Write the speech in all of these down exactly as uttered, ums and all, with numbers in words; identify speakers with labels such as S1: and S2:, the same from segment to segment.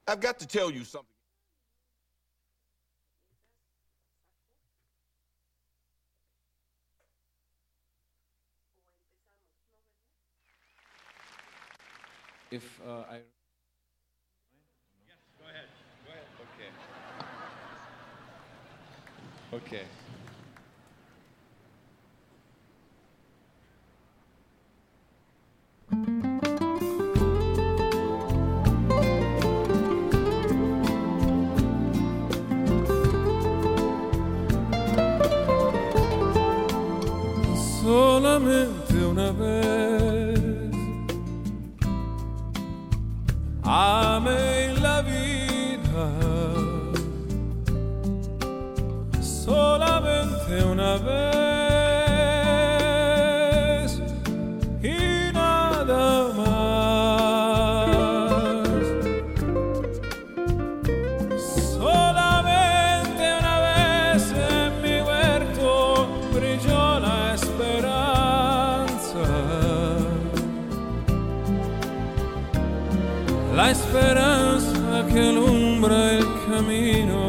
S1: I've got to tell you something.
S2: If uh, I...
S3: Yes, go ahead. Go ahead.
S2: Okay. Okay.
S4: Solamente una vez amé la vida, solamente una vez y nada más. Solamente una vez en mi huerto brilló la esperanza, la esperanza que alumbra el camino.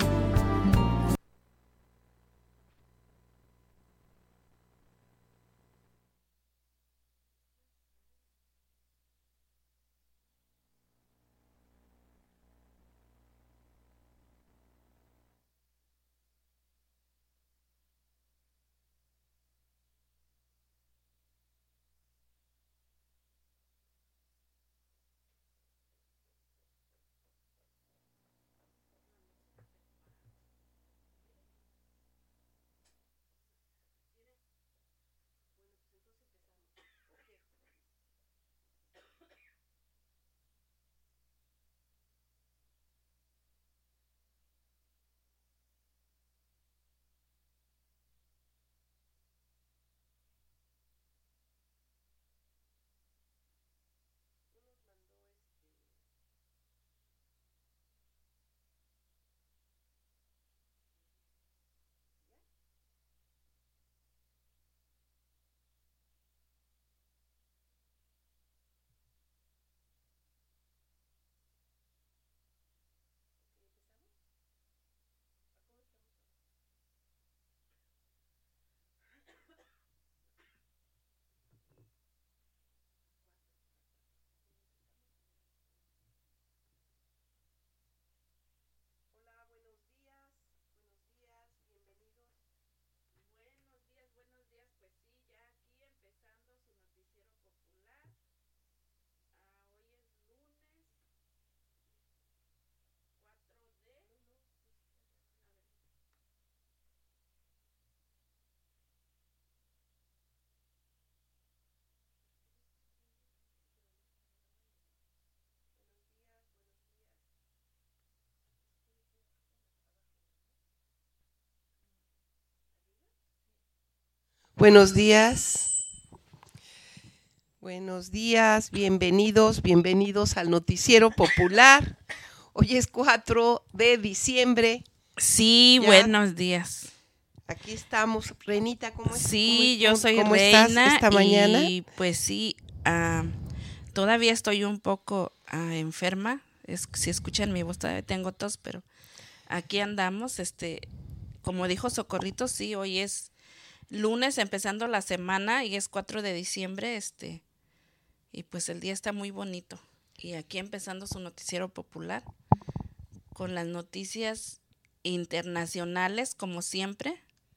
S5: Buenos días, buenos días, bienvenidos, bienvenidos al Noticiero Popular. Hoy es cuatro de diciembre.
S6: Sí,
S5: Ya.
S6: Buenos días.
S5: Aquí estamos. Renita, ¿cómo estás?
S6: Sí,
S5: ¿Cómo,
S6: yo soy
S5: ¿cómo
S6: Reina
S5: estás esta mañana?
S6: Y pues sí, uh, todavía estoy un poco uh, enferma. Es, si escuchan mi voz, todavía tengo tos, pero aquí andamos. Este, como dijo Socorrito, sí, hoy es lunes empezando la semana y es cuatro de diciembre, este, y pues el día está muy bonito. Y aquí empezando su Noticiero Popular con las noticias internacionales, como siempre.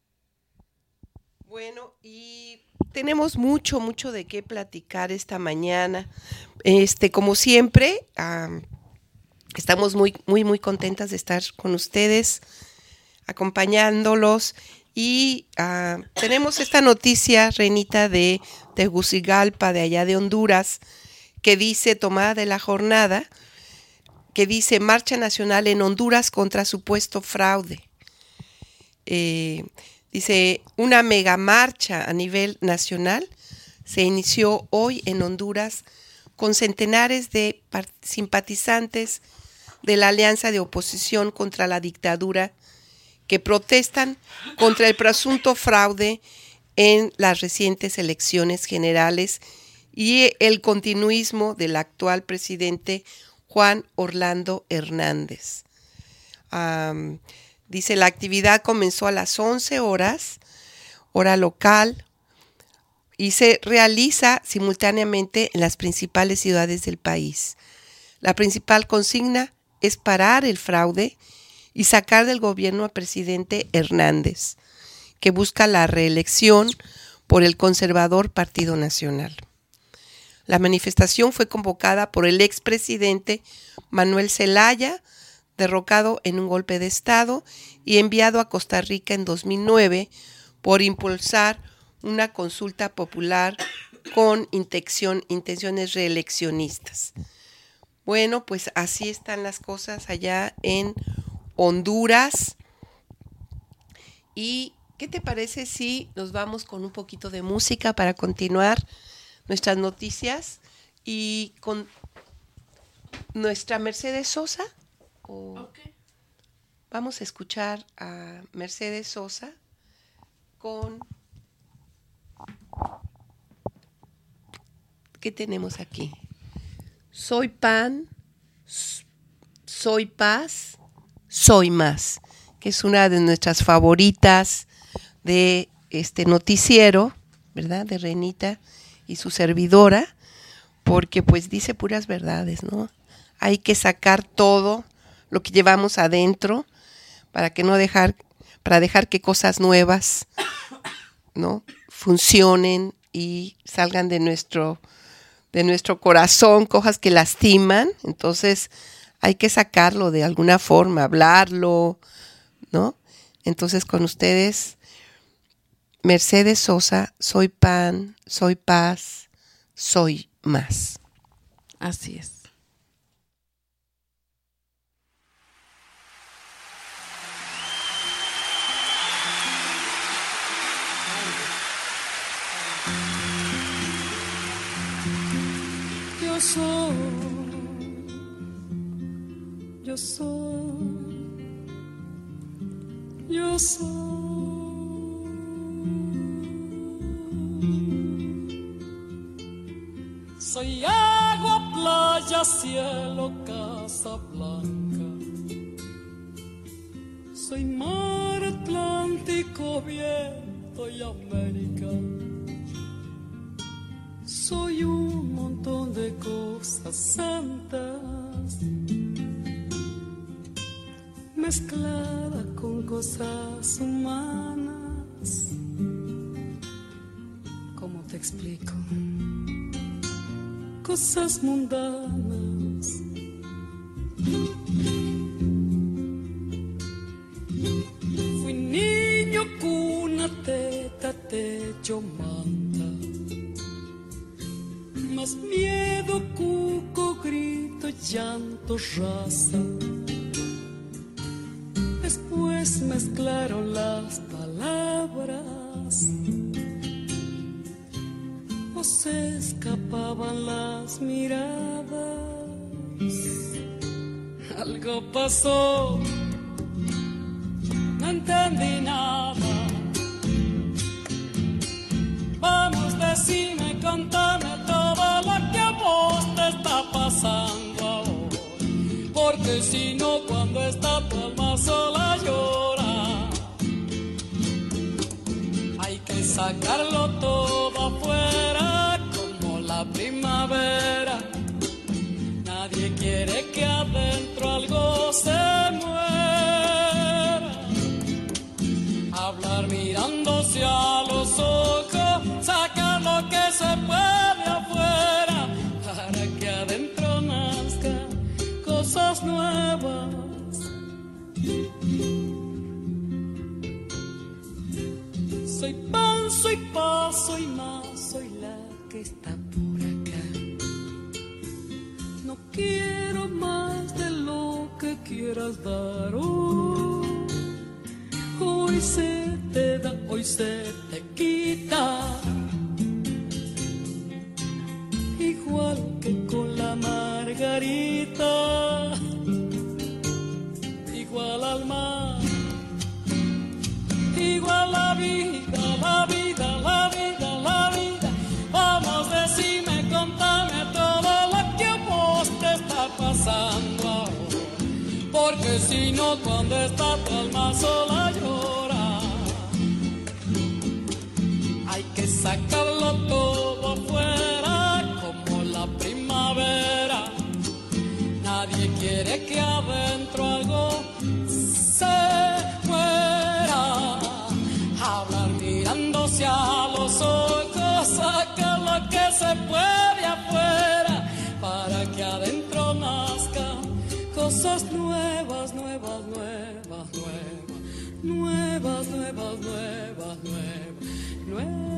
S5: Bueno, y tenemos mucho, mucho de qué platicar esta mañana. Este, como siempre, um, estamos muy, muy, muy contentas de estar con ustedes, acompañándolos. Y uh, tenemos esta noticia, Renita, de Tegucigalpa, de allá de Honduras, que dice, tomada de la jornada, que dice, Marcha Nacional en Honduras contra supuesto fraude. Eh, dice, una mega marcha a nivel nacional se inició hoy en Honduras con centenares de simpatizantes de la Alianza de Oposición contra la Dictadura que protestan contra el presunto fraude en las recientes elecciones generales y el continuismo del actual presidente Juan Orlando Hernández. Um, dice, la actividad comenzó a las once horas, hora local, y se realiza simultáneamente en las principales ciudades del país. La principal consigna es parar el fraude y sacar del gobierno al presidente Hernández, que busca la reelección por el conservador Partido Nacional. La manifestación fue convocada por el expresidente Manuel Zelaya, derrocado en un golpe de Estado y enviado a Costa Rica en dos mil nueve por impulsar una consulta popular con intención, intenciones reeleccionistas. Bueno, pues así están las cosas allá en Honduras. ¿Y qué te parece si nos vamos con un poquito de música para continuar nuestras noticias y con nuestra Mercedes Sosa? ¿O
S6: Okay.
S5: Vamos a escuchar a Mercedes Sosa con... ¿Qué tenemos aquí? Soy pan, soy paz, soy más, que es una de nuestras favoritas de este noticiero, ¿verdad? De Renita y su servidora, porque pues dice puras verdades, ¿no? Hay que sacar todo lo que llevamos adentro para que no dejar, para dejar que cosas nuevas, ¿no? Funcionen y salgan de nuestro de nuestro corazón, cosas que lastiman. Entonces hay que sacarlo de alguna forma, hablarlo, ¿no? Entonces con ustedes, Mercedes Sosa, soy pan, soy paz, soy más.
S6: Así es.
S4: Yo soy, yo soy, yo soy. Soy agua, playa, cielo, casa blanca. Soy mar, Atlántico, viento y América. Soy un montón de cosas santas mezclada con cosas humanas. ¿Cómo te explico? Cosas mundanas. Fui niño, cuna, teta, techo, manta. Más miedo, cuco, grito, llanto, raza. Después mezclaron las palabras o se escapaban las miradas. Algo pasó, no entendí nada. Vamos, decime, contame todo lo que a vos te está pasando ahora, porque si no, cuando está tu alma sola llora. Hay que sacarlo todo afuera como la primavera. Nadie quiere que adentro algo se muera. Hablar mirándose a los ojos, sacar lo que se puede afuera, para que adentro nazcan cosas nuevas. Soy pan, soy paz, soy más, soy la que está por acá. No quiero más de lo que quieras dar hoy. Hoy se te da, hoy se te quita. Igual que con la margarita, igual al mar, igual la vida, la vida, la vida, la vida. Vamos, decime, contame todo lo que a vos te está pasando. porque si no cuando está tu alma sola llora. Hay que sacarlo todo afuera como la primavera. Nadie quiere que adentro algo se muera. Hablar mirándose a los ojos, sacar lo que se puede afuera para que adentro nazcan cosas nuevas, nuevas, nuevas, nuevas, nuevas, nuevas, nuevas, nuevas, nuevas.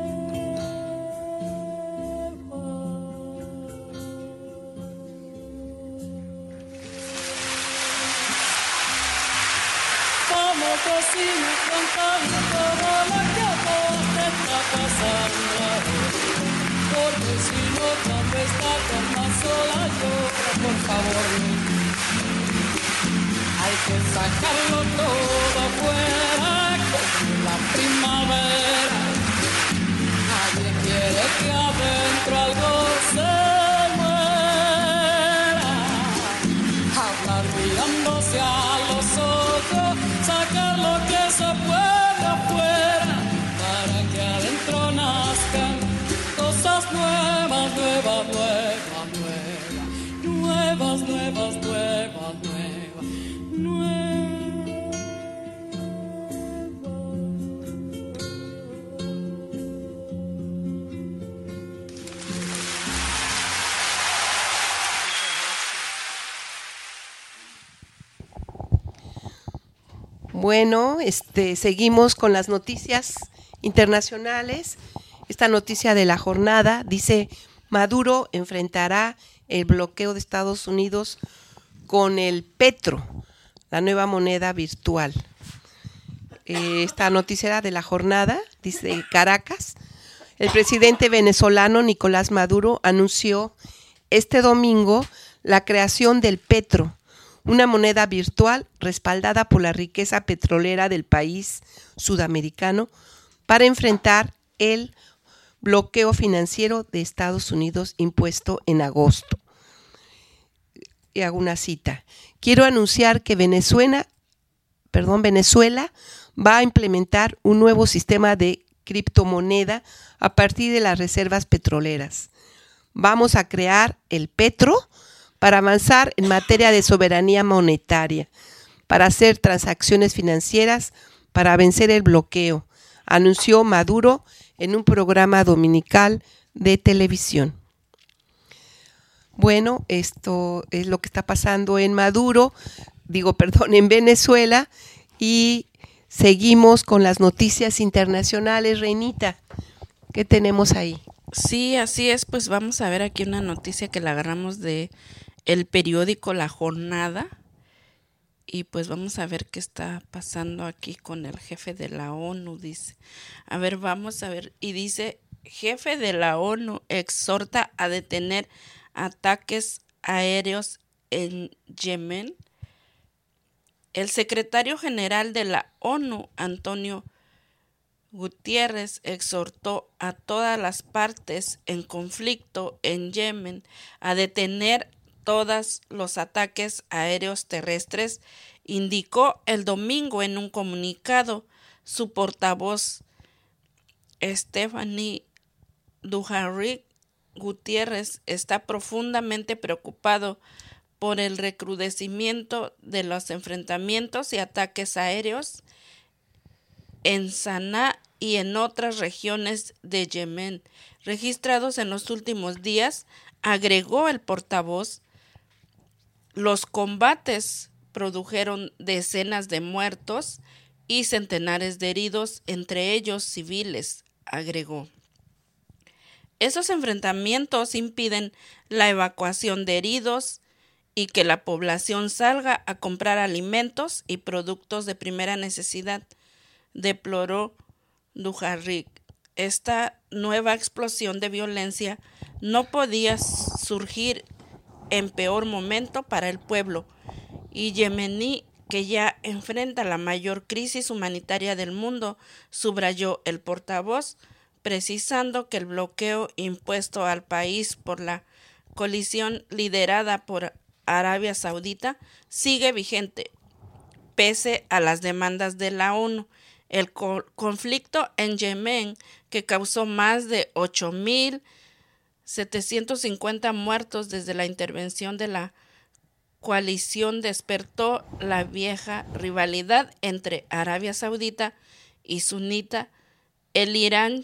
S4: Vamos cocina contando todo lo que a vos te está pasando, porque si no cuando está con más sola llora, por favor. Hay que sacarlo todo afuera como la primavera. Nadie quiere que adentro algo se muera. Hablar mirándose a los ojos, sacar lo que se puede afuera para que adentro nazcan cosas nuevas, nuevas, nuevas, nuevas, nuevas, nuevas, nuevas, nuevas, nuevas.
S5: Bueno, este, seguimos con las noticias internacionales. Esta noticia de la jornada dice: Maduro enfrentará el bloqueo de Estados Unidos con el Petro, la nueva moneda virtual. Eh, esta noticia era de la jornada, dice Caracas. El presidente venezolano Nicolás Maduro anunció este domingo la creación del Petro, una moneda virtual respaldada por la riqueza petrolera del país sudamericano para enfrentar el bloqueo financiero de Estados Unidos impuesto en agosto. Y hago una cita. Quiero anunciar que Venezuela, perdón, Venezuela va a implementar un nuevo sistema de criptomoneda a partir de las reservas petroleras. Vamos a crear el Petro para avanzar en materia de soberanía monetaria, para hacer transacciones financieras, para vencer el bloqueo, anunció Maduro en un programa dominical de televisión. Bueno, esto es lo que está pasando en Maduro, digo, perdón, en Venezuela, y seguimos con las noticias internacionales. Reinita, ¿qué tenemos ahí?
S6: Sí, así es, pues vamos a ver aquí una noticia que la agarramos de el periódico La Jornada, y pues vamos a ver qué está pasando aquí con el jefe de la ONU, dice. A ver, vamos a ver, y dice: jefe de la ONU exhorta a detener ataques aéreos en Yemen. El secretario general de la ONU, Antonio Guterres, exhortó a todas las partes en conflicto en Yemen a detener todos los ataques aéreos terrestres, indicó el domingo en un comunicado. Su portavoz, Stephanie Dujarric Gutiérrez, está profundamente preocupado por el recrudecimiento de los enfrentamientos y ataques aéreos en Sanaa y en otras regiones de Yemen registrados en los últimos días, agregó el portavoz. Los combates produjeron decenas de muertos y centenares de heridos, entre ellos civiles, agregó. Esos enfrentamientos impiden la evacuación de heridos y que la población salga a comprar alimentos y productos de primera necesidad, deploró Dujarric. Esta nueva explosión de violencia no podía surgir en peor momento para el pueblo y yemení, que ya enfrenta la mayor crisis humanitaria del mundo, subrayó el portavoz, precisando que el bloqueo impuesto al país por la coalición liderada por Arabia Saudita sigue vigente, pese a las demandas de la ONU. El co- conflicto en Yemen, que causó más de ocho mil setecientos cincuenta muertos desde la intervención de la coalición, despertó la vieja rivalidad entre Arabia Saudita y sunita, el Irán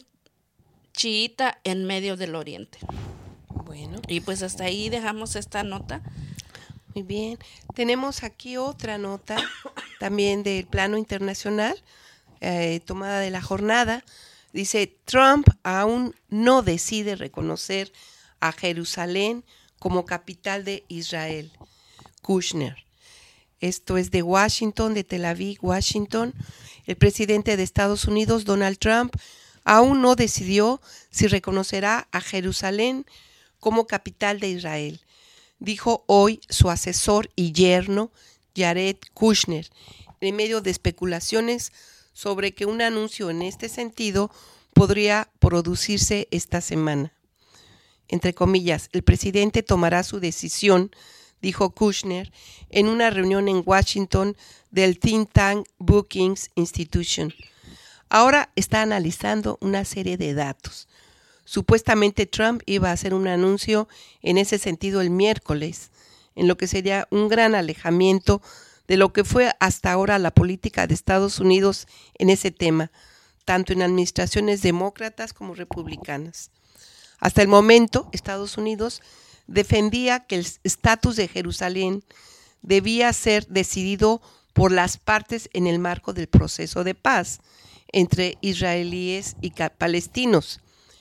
S6: chiita en medio del Oriente.
S5: Bueno,
S6: Y pues hasta ahí dejamos esta nota.
S5: muy bien. Tenemos aquí otra nota también del plano internacional, eh, tomada de la jornada. Dice, Trump aún no decide reconocer a Jerusalén como capital de Israel. Kushner. Esto es de Washington, de Tel Aviv, Washington. El presidente de Estados Unidos, Donald Trump, aún no decidió si reconocerá a Jerusalén como capital de Israel, dijo hoy su asesor y yerno, Jared Kushner, en medio de especulaciones sobre que un anuncio en este sentido podría producirse esta semana. Entre comillas, el presidente tomará su decisión, dijo Kushner, en una reunión en Washington del think tank Brookings Institution. Ahora está analizando una serie de datos. Supuestamente Trump iba a hacer un anuncio en ese sentido el miércoles, en lo que sería un gran alejamiento de lo que fue hasta ahora la política de Estados Unidos en ese tema, tanto en administraciones demócratas como republicanas. Hasta el momento, Estados Unidos defendía que el estatus de Jerusalén debía ser decidido por las partes en el marco del proceso de paz entre israelíes y palestinos.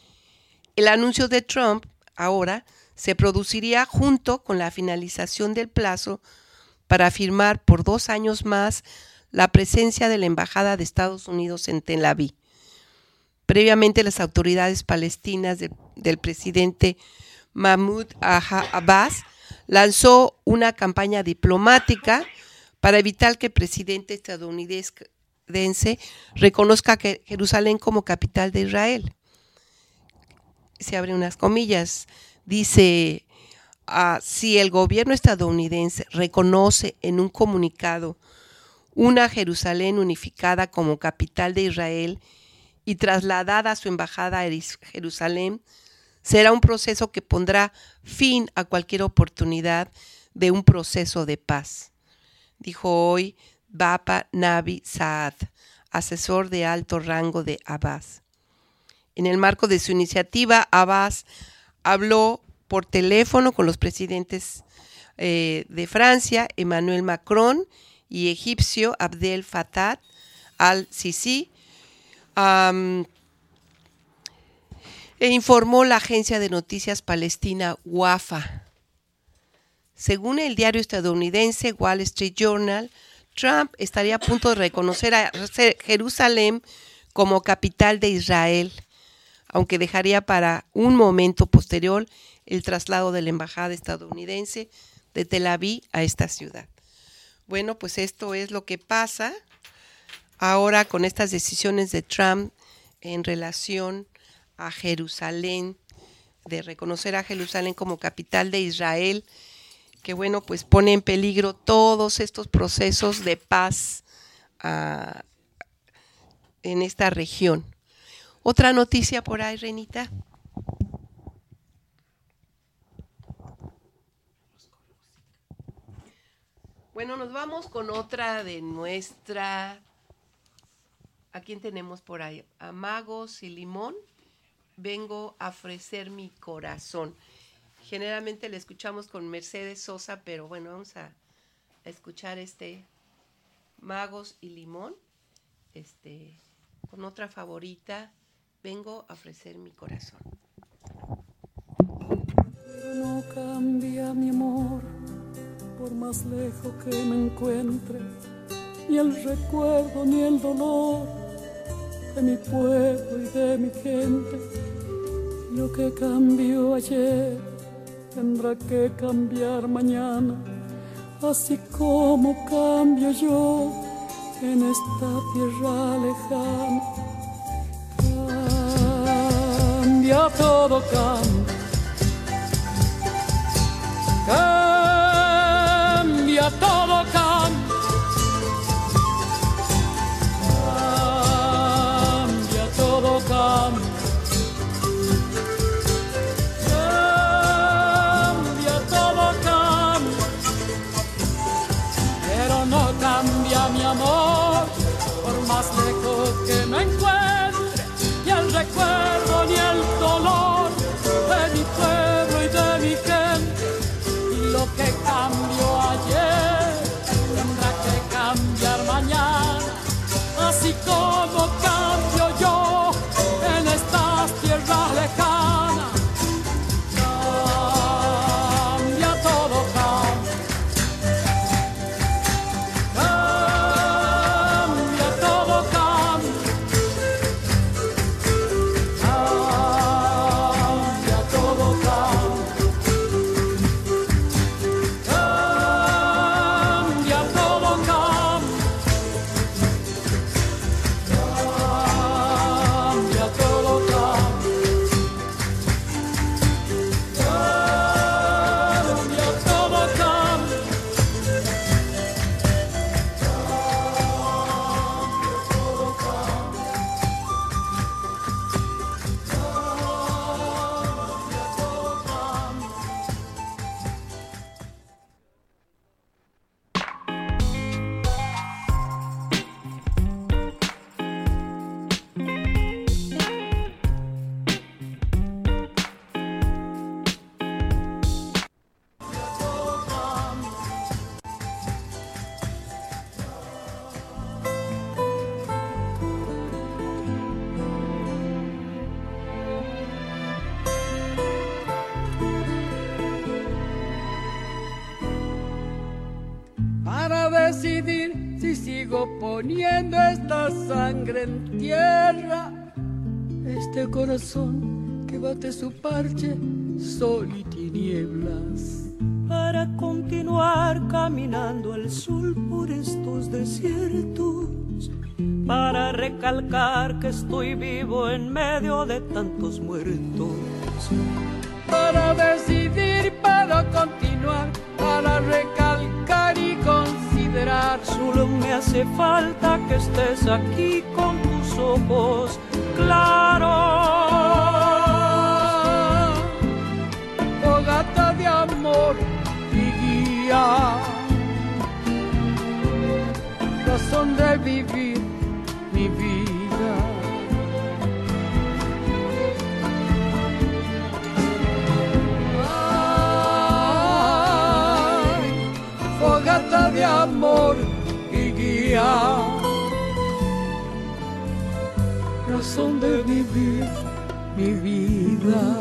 S5: El anuncio de Trump ahora se produciría junto con la finalización del plazo para firmar por dos años más la presencia de la Embajada de Estados Unidos en Tel Aviv. Previamente, las autoridades palestinas de, del presidente Mahmoud Abbas lanzó una campaña diplomática para evitar que el presidente estadounidense reconozca que Jerusalén como capital de Israel. Se abren unas comillas, dice, uh, si el gobierno estadounidense reconoce en un comunicado una Jerusalén unificada como capital de Israel y trasladada a su embajada a Jerusalén, será un proceso que pondrá fin a cualquier oportunidad de un proceso de paz, dijo hoy Bapa Navi Saad, asesor de alto rango de Abbas. En el marco de su iniciativa, Abbas habló por teléfono con los presidentes eh, de Francia, Emmanuel Macron, y egipcio Abdel Fattah al-Sisi, um, e informó la agencia de noticias palestina Wafa. Según el diario estadounidense Wall Street Journal, Trump estaría a punto de reconocer a Jerusalén como capital de Israel, aunque dejaría para un momento posterior el traslado de la embajada estadounidense de Tel Aviv a esta ciudad. Bueno, pues esto es lo que pasa ahora con estas decisiones de Trump en relación a Jerusalén, de reconocer a Jerusalén como capital de Israel, que bueno, pues pone en peligro todos estos procesos de paz uh, en esta región. Otra noticia por ahí, Renita. Bueno, nos vamos con otra de nuestra... ¿A quién tenemos por ahí? A Magos y Limón. Vengo a ofrecer mi corazón. Generalmente le escuchamos con Mercedes Sosa, pero bueno, vamos a, a escuchar este Magos y Limón, este, con otra favorita. Vengo a ofrecer mi corazón.
S1: No cambia mi amor, por más lejos que me encuentre, ni el recuerdo ni el dolor de mi pueblo y de mi gente. Lo que cambió ayer tendrá que cambiar mañana, así como cambio yo en esta tierra lejana. Cambia, todo cambia. cómo cambio yo en estas tierras lejanas. Cambia todo, cambia. Cambia todo, cambia. Cambia todo, cambia. Cambia todo, cambia. Cambia todo, cambia. Cambia todo, cambia. Para decidir si sigo poniendo esta sangre en tierra, este corazón que bate su parche, sol y tinieblas.
S7: Para continuar caminando al sol por estos desiertos, para recalcar que estoy vivo en medio de tantos muertos.
S1: Para decidir, para continuar, para recalcar y considerar.
S7: Solo me hace falta que estés aquí con tus ojos claros.
S1: Fogata de amor y guía, razón de vivir mi vida. Fogata de amor y guía, razón de vivir mi vida.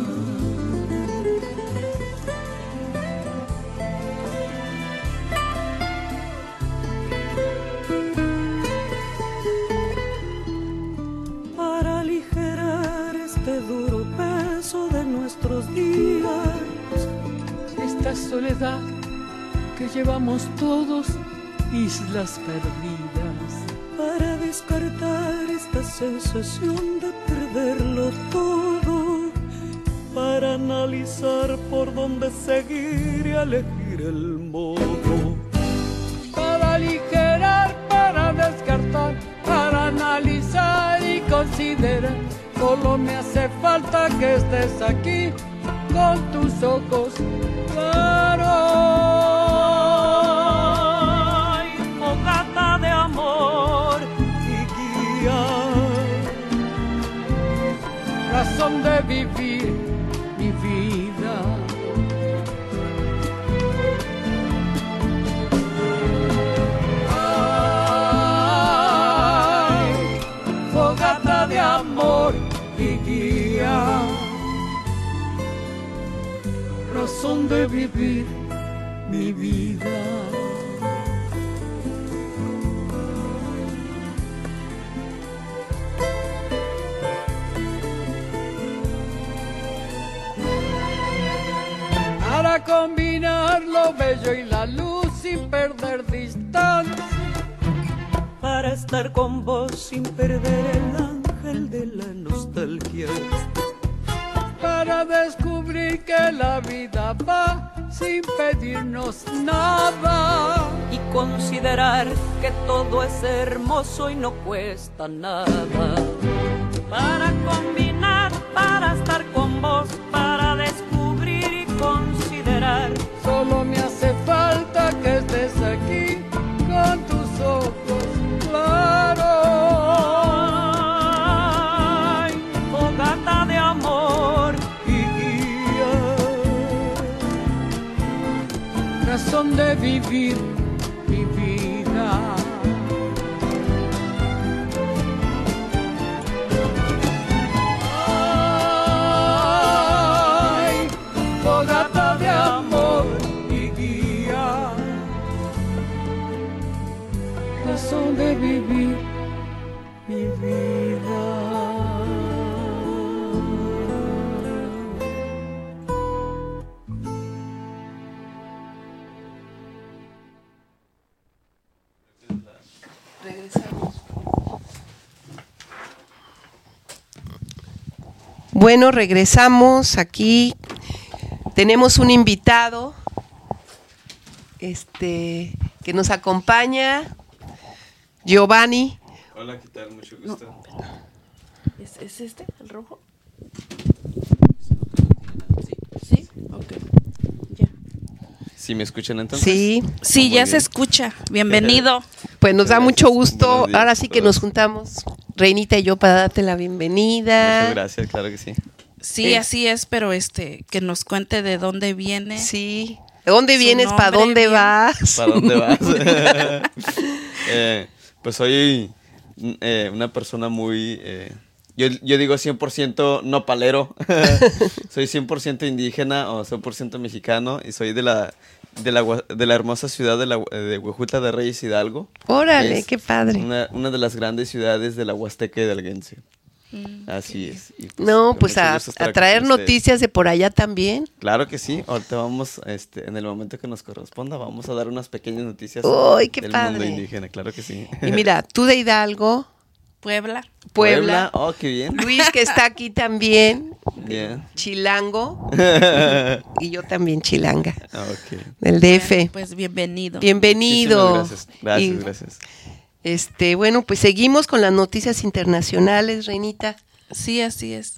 S7: Para aligerar este duro peso de nuestros días,
S1: Esta soledad que llevamos todos, islas perdidas.
S7: para descartar esta sensación de perderlo todo, para analizar por dónde seguir y elegir el modo.
S1: Para aligerar, para descartar, para analizar y considerar. Solo me hace falta que estés aquí con tus ojos claros.
S7: Ay, fogata de amor y guía,
S1: Razón de vivir mi vida. Ay, fogata de amor y guía, razón de vivir mi vida. Para combinar lo bello y la luz sin perder distancia,
S7: para estar con vos sin perder el ángel de la nostalgia,
S1: para descubrir que la vida va sin pedirnos nada,
S7: y considerar que todo es hermoso y no cuesta nada. Para combinar, para estar con vos, para descubrir y considerar.
S1: solo me hace falta que estés aquí con tus ojos claros.
S7: Ay, fogata de amor y guía,
S1: Razón de vivir mi vida. de vivir mi vida.
S5: Regresamos. Bueno, regresamos aquí. Tenemos un invitado este, que nos acompaña, Giovanni.
S2: Hola, ¿qué tal? Mucho gusto.
S6: No, ¿Es, ¿Es este, el rojo?
S2: Sí.
S6: ¿Sí? Ok. Ya.
S2: ¿Sí me escuchan entonces?
S5: Sí,
S6: Sí,
S2: Muy
S6: ya
S2: bien.
S6: se escucha. Bienvenido.
S5: pues nos da
S2: Gracias.
S5: mucho gusto.
S2: Buenos días
S5: Ahora sí
S2: a
S5: que
S2: todos.
S5: nos juntamos, Reinita y yo, para darte la bienvenida.
S2: Muchas gracias, claro que sí.
S6: Sí,
S5: Eh.
S6: así es, pero este, que nos cuente de dónde viene.
S5: Sí. ¿De dónde
S6: Su
S5: vienes? ¿Para
S6: nombre
S5: dónde
S6: bien.
S5: vas?
S2: ¿Para dónde vas? Eh, pues soy eh, una persona muy... eh, yo, yo digo cien por ciento nopalero. Soy cien por ciento indígena o cien por ciento mexicano y soy de la, de la, Hua- de la hermosa ciudad de, la, de Huejutla de Reyes Hidalgo.
S5: Órale,
S2: Es
S5: qué padre.
S2: Una, una de las grandes ciudades de la Huasteca hidalguense. Así es. Y, pues,
S5: No,
S2: con
S5: pues
S2: mucho
S5: a,
S2: gusto estar
S5: a
S2: aquí
S5: traer
S2: con ustedes.
S5: noticias de por allá también.
S2: Claro que sí. Ahorita vamos, este, en el momento que nos corresponda, vamos a dar unas pequeñas noticias
S5: ¡Uy, qué
S2: del
S5: padre!
S2: mundo indígena. Claro que sí.
S5: Y mira, tú de Hidalgo,
S6: Puebla.
S5: Puebla.
S2: Oh, qué bien.
S5: Luis, que está aquí también,
S2: Bien.
S5: chilango, y yo también chilanga,
S2: Ah, ok.
S5: del D F.
S6: Pues bienvenido.
S5: Bienvenido.
S2: Muchísimas gracias. Gracias,
S5: Y,
S2: gracias.
S5: Este, bueno, pues seguimos con las noticias internacionales, Reinita.
S6: Sí, así es.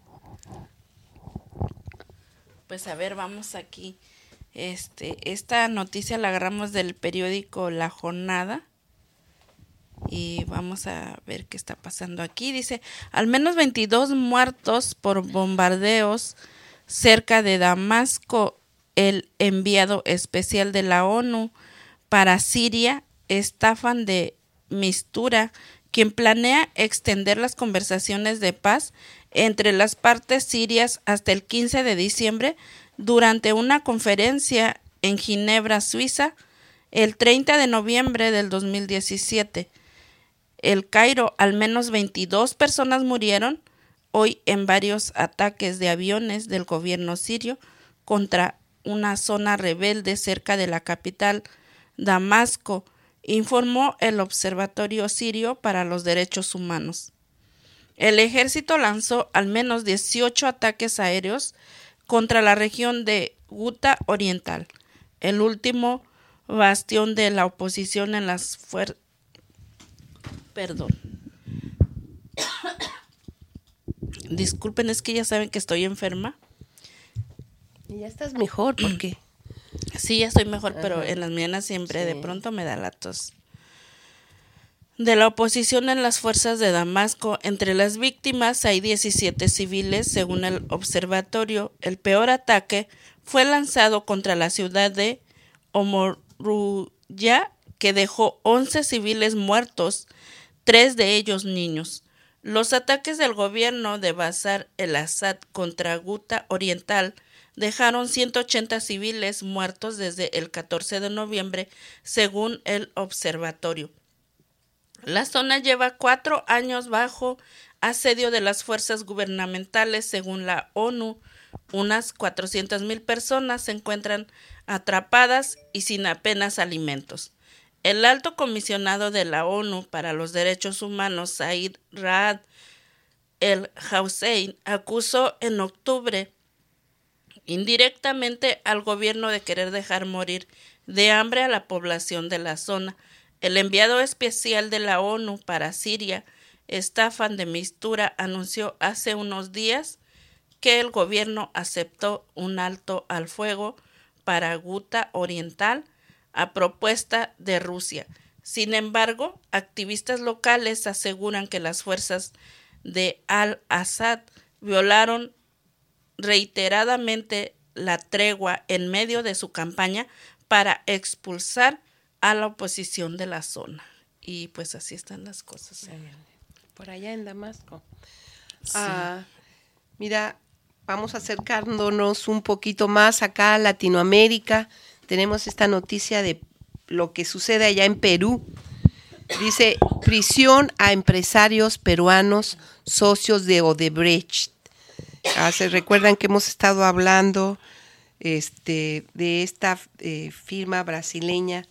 S6: Pues a ver, vamos aquí. Este, esta noticia la agarramos del periódico La Jornada. Y vamos a ver qué está pasando aquí. Dice, al menos veintidós muertos por bombardeos cerca de Damasco. El enviado especial de la ONU para Siria, Staffan de Mistura, quien planea extender las conversaciones de paz entre las partes sirias hasta el quince de diciembre, durante una conferencia en Ginebra, Suiza, el treinta de noviembre del dos mil diecisiete. El Cairo, al menos veintidós personas murieron hoy en varios ataques de aviones del gobierno sirio contra una zona rebelde cerca de la capital, Damasco, informó el Observatorio Sirio para los Derechos Humanos. El ejército lanzó al menos dieciocho ataques aéreos contra la región de Guta Oriental, el último bastión de la oposición en las fuerzas. Perdón. Disculpen, es que ya saben que estoy enferma.
S5: Y ya estás mejor, ¿por qué?
S6: Sí, ya estoy mejor, pero
S5: Ajá.
S6: en las mañanas siempre
S5: Sí.
S6: de pronto me da la tos. De la oposición en las fuerzas de Damasco, entre las víctimas hay diecisiete civiles, según el observatorio. El peor ataque fue lanzado contra la ciudad de Omorruya, que dejó once civiles muertos, tres de ellos niños. Los ataques del gobierno de Bashar el-Assad contra Guta Oriental dejaron ciento ochenta civiles muertos desde el catorce de noviembre, según el observatorio. La zona lleva cuatro años bajo asedio de las fuerzas gubernamentales, según la ONU. Unas cuatrocientas mil personas se encuentran atrapadas y sin apenas alimentos. El alto comisionado de la ONU para los Derechos Humanos, Said Raad el-Hussein, acusó en octubre indirectamente al gobierno de querer dejar morir de hambre a la población de la zona. El enviado especial de la ONU para Siria, Staffan de Mistura, anunció hace unos días que el gobierno aceptó un alto al fuego para Guta Oriental a propuesta de Rusia. Sin embargo, activistas locales aseguran que las fuerzas de al-Assad violaron reiteradamente la tregua en medio de su campaña para expulsar a la oposición de la zona. Y pues así están las cosas.
S5: Por allá en Damasco.
S6: Sí.
S5: Ah, mira, vamos acercándonos un poquito más acá a Latinoamérica. Tenemos esta noticia de lo que sucede allá en Perú. Dice, prisión a empresarios peruanos socios de Odebrecht. Ah, se recuerdan que hemos estado hablando este, de esta eh, firma brasileña.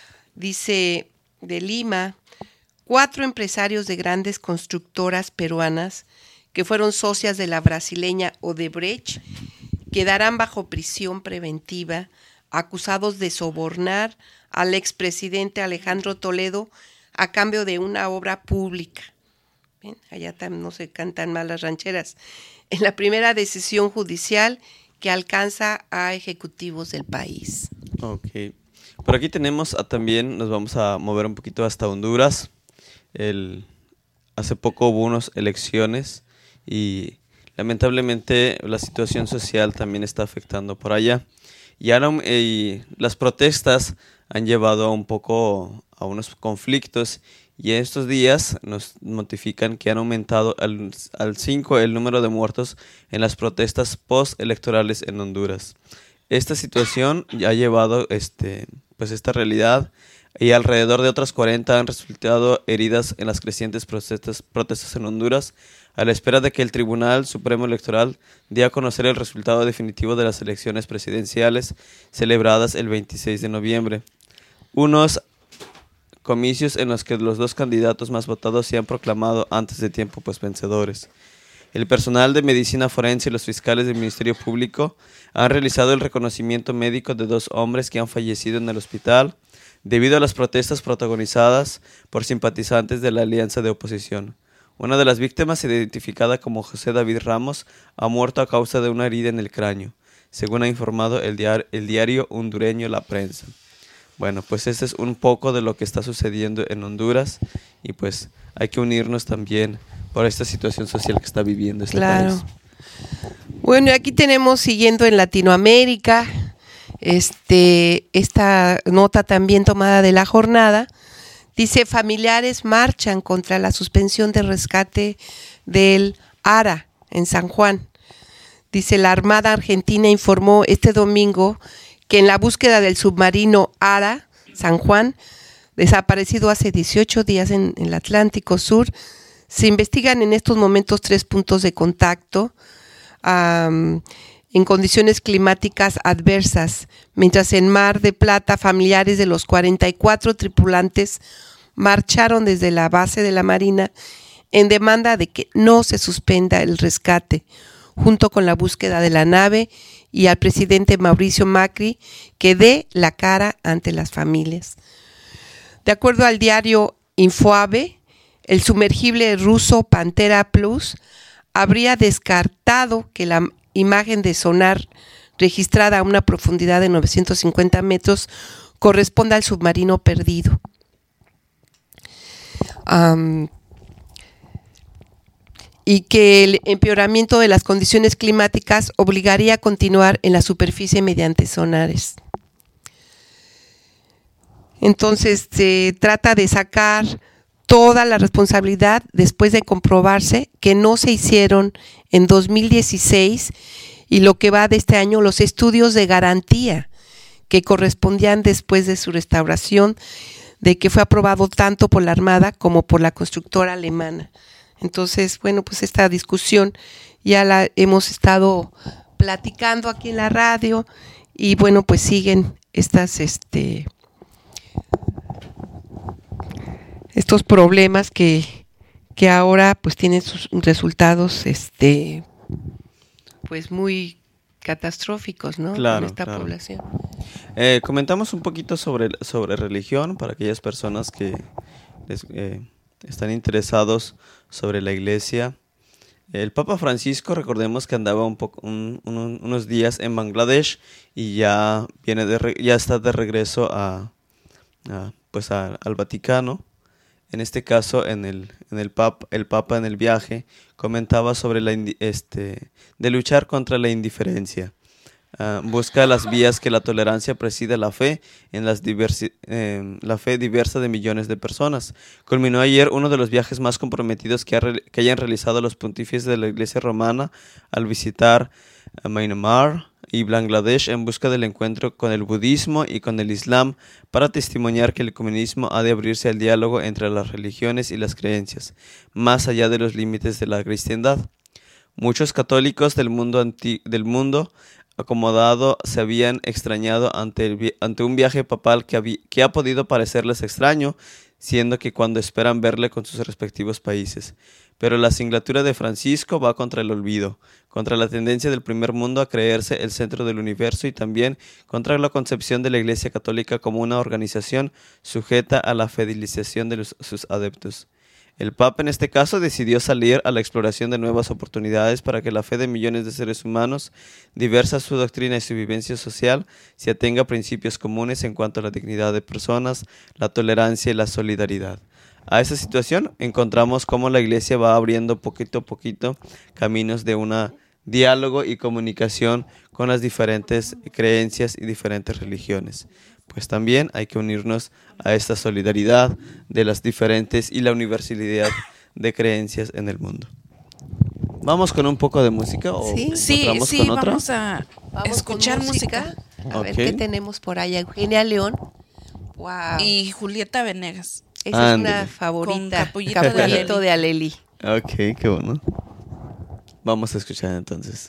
S5: Dice, de Lima, cuatro empresarios de grandes constructoras peruanas que fueron socias de la brasileña Odebrecht quedarán bajo prisión preventiva acusados de sobornar al expresidente Alejandro Toledo a cambio de una obra pública. ¿Ven? Allá también no se cantan mal las rancheras. En la primera decisión judicial que alcanza a ejecutivos del país.
S2: Ok. Por aquí tenemos a, también, nos vamos a mover un poquito hasta Honduras. El, hace poco hubo unas elecciones y lamentablemente la situación social también está afectando por allá. Y ahora eh, las protestas han llevado un poco a unos conflictos y en estos días nos notifican que han aumentado al, al cinco el número de muertos en las protestas postelectorales en Honduras. Esta situación ya ha llevado este, pues esta realidad y alrededor de otras cuarenta han resultado heridas en las crecientes protestas, protestas en Honduras, a la espera de que el Tribunal Supremo Electoral dé a conocer el resultado definitivo de las elecciones presidenciales celebradas el veintiséis de noviembre. Unos comicios en los que los dos candidatos más votados se han proclamado antes de tiempo pues vencedores. El personal de medicina forense y los fiscales del Ministerio Público han realizado el reconocimiento médico de dos hombres que han fallecido en el hospital debido a las protestas protagonizadas por simpatizantes de la alianza de oposición. Una de las víctimas, identificada como José David Ramos, ha muerto a causa de una herida en el cráneo, según ha informado el diario, el diario hondureño La Prensa. Bueno, pues este es un poco de lo que está sucediendo en Honduras y pues hay que unirnos también por esta situación social que está viviendo este
S5: claro.
S2: país.
S5: Bueno, aquí tenemos, siguiendo en Latinoamérica, este, esta nota también tomada de La Jornada. Dice, familiares marchan contra la suspensión de rescate del ARA en San Juan. Dice, la Armada Argentina informó este domingo que en la búsqueda del submarino ARA San Juan, desaparecido hace dieciocho días en, en el Atlántico Sur, se investigan en estos momentos tres puntos de contacto um, en condiciones climáticas adversas, mientras en Mar de Plata familiares de los cuarenta y cuatro tripulantes marcharon desde la base de la Marina en demanda de que no se suspenda el rescate, junto con la búsqueda de la nave, y al presidente Mauricio Macri que dé la cara ante las familias. De acuerdo al diario Infoabe, el sumergible ruso Pantera Plus habría descartado que la imagen de sonar registrada a una profundidad de novecientos cincuenta metros corresponda al submarino perdido. Um, y que el empeoramiento de las condiciones climáticas obligaría a continuar en la superficie mediante sonares. Entonces se trata de sacar toda la responsabilidad después de comprobarse que no se hicieron en dos mil dieciséis y lo que va de este año los estudios de garantía que correspondían después de su restauración, de que fue aprobado tanto por la Armada como por la constructora alemana. Entonces, bueno, pues esta discusión ya la hemos estado platicando aquí en la radio y bueno, pues siguen estas este estos problemas que, que ahora pues tienen sus resultados este pues muy catastróficos, ¿no?
S2: Claro,
S5: en esta
S2: claro.
S5: población.
S2: Eh, comentamos un poquito sobre, sobre religión para aquellas personas que les, eh, están interesados sobre la iglesia. El Papa Francisco, recordemos que andaba un poco, un, un, unos días en Bangladesh y ya viene de re, ya está de regreso a, a pues a, al Vaticano. En este caso, en el en el Papa, el Papa en el viaje comentaba sobre la este de luchar contra la indiferencia. Uh, busca las vías que la tolerancia presida la fe en las diversi eh, la fe diversa de millones de personas. Culminó ayer uno de los viajes más comprometidos que, ha que hayan realizado los pontífices de la Iglesia Romana al visitar uh, Myanmar, y Bangladesh en busca del encuentro con el budismo y con el islam para testimoniar que el comunismo ha de abrirse al diálogo entre las religiones y las creencias, más allá de los límites de la cristiandad. Muchos católicos del mundo, anti- del mundo acomodado se habían extrañado ante, el vi- ante un viaje papal que, habí- que ha podido parecerles extraño, siendo que cuando esperan verle con sus respectivos países. Pero la singlatura de Francisco va contra el olvido, contra la tendencia del primer mundo a creerse el centro del universo y también contra la concepción de la Iglesia Católica como una organización sujeta a la fidelización de los- sus adeptos. El Papa en este caso decidió salir a la exploración de nuevas oportunidades para que la fe de millones de seres humanos, diversa su doctrina y su vivencia social, se atenga a principios comunes en cuanto a la dignidad de personas, la tolerancia y la solidaridad. A esa situación encontramos cómo la Iglesia va abriendo poquito a poquito caminos de un diálogo y comunicación con las diferentes creencias y diferentes religiones. Pues también hay que unirnos a esta solidaridad de las diferentes y la universalidad de creencias en el mundo. ¿Vamos con un poco de música o
S5: Sí.
S6: Sí,
S2: encontramos
S6: sí,
S2: con otra?
S6: vamos a
S5: Vamos
S6: escuchar
S5: con
S6: música.
S5: A ver
S2: Ok.
S5: qué tenemos por allá. Eugenia León. Wow.
S6: Y Julieta Venegas.
S5: Esa
S2: Ándale.
S5: es una favorita.
S6: Con Capullito
S5: Capullito,
S6: de Alelí.
S5: de Alelí.
S2: Ok, qué bueno. Vamos a escuchar entonces.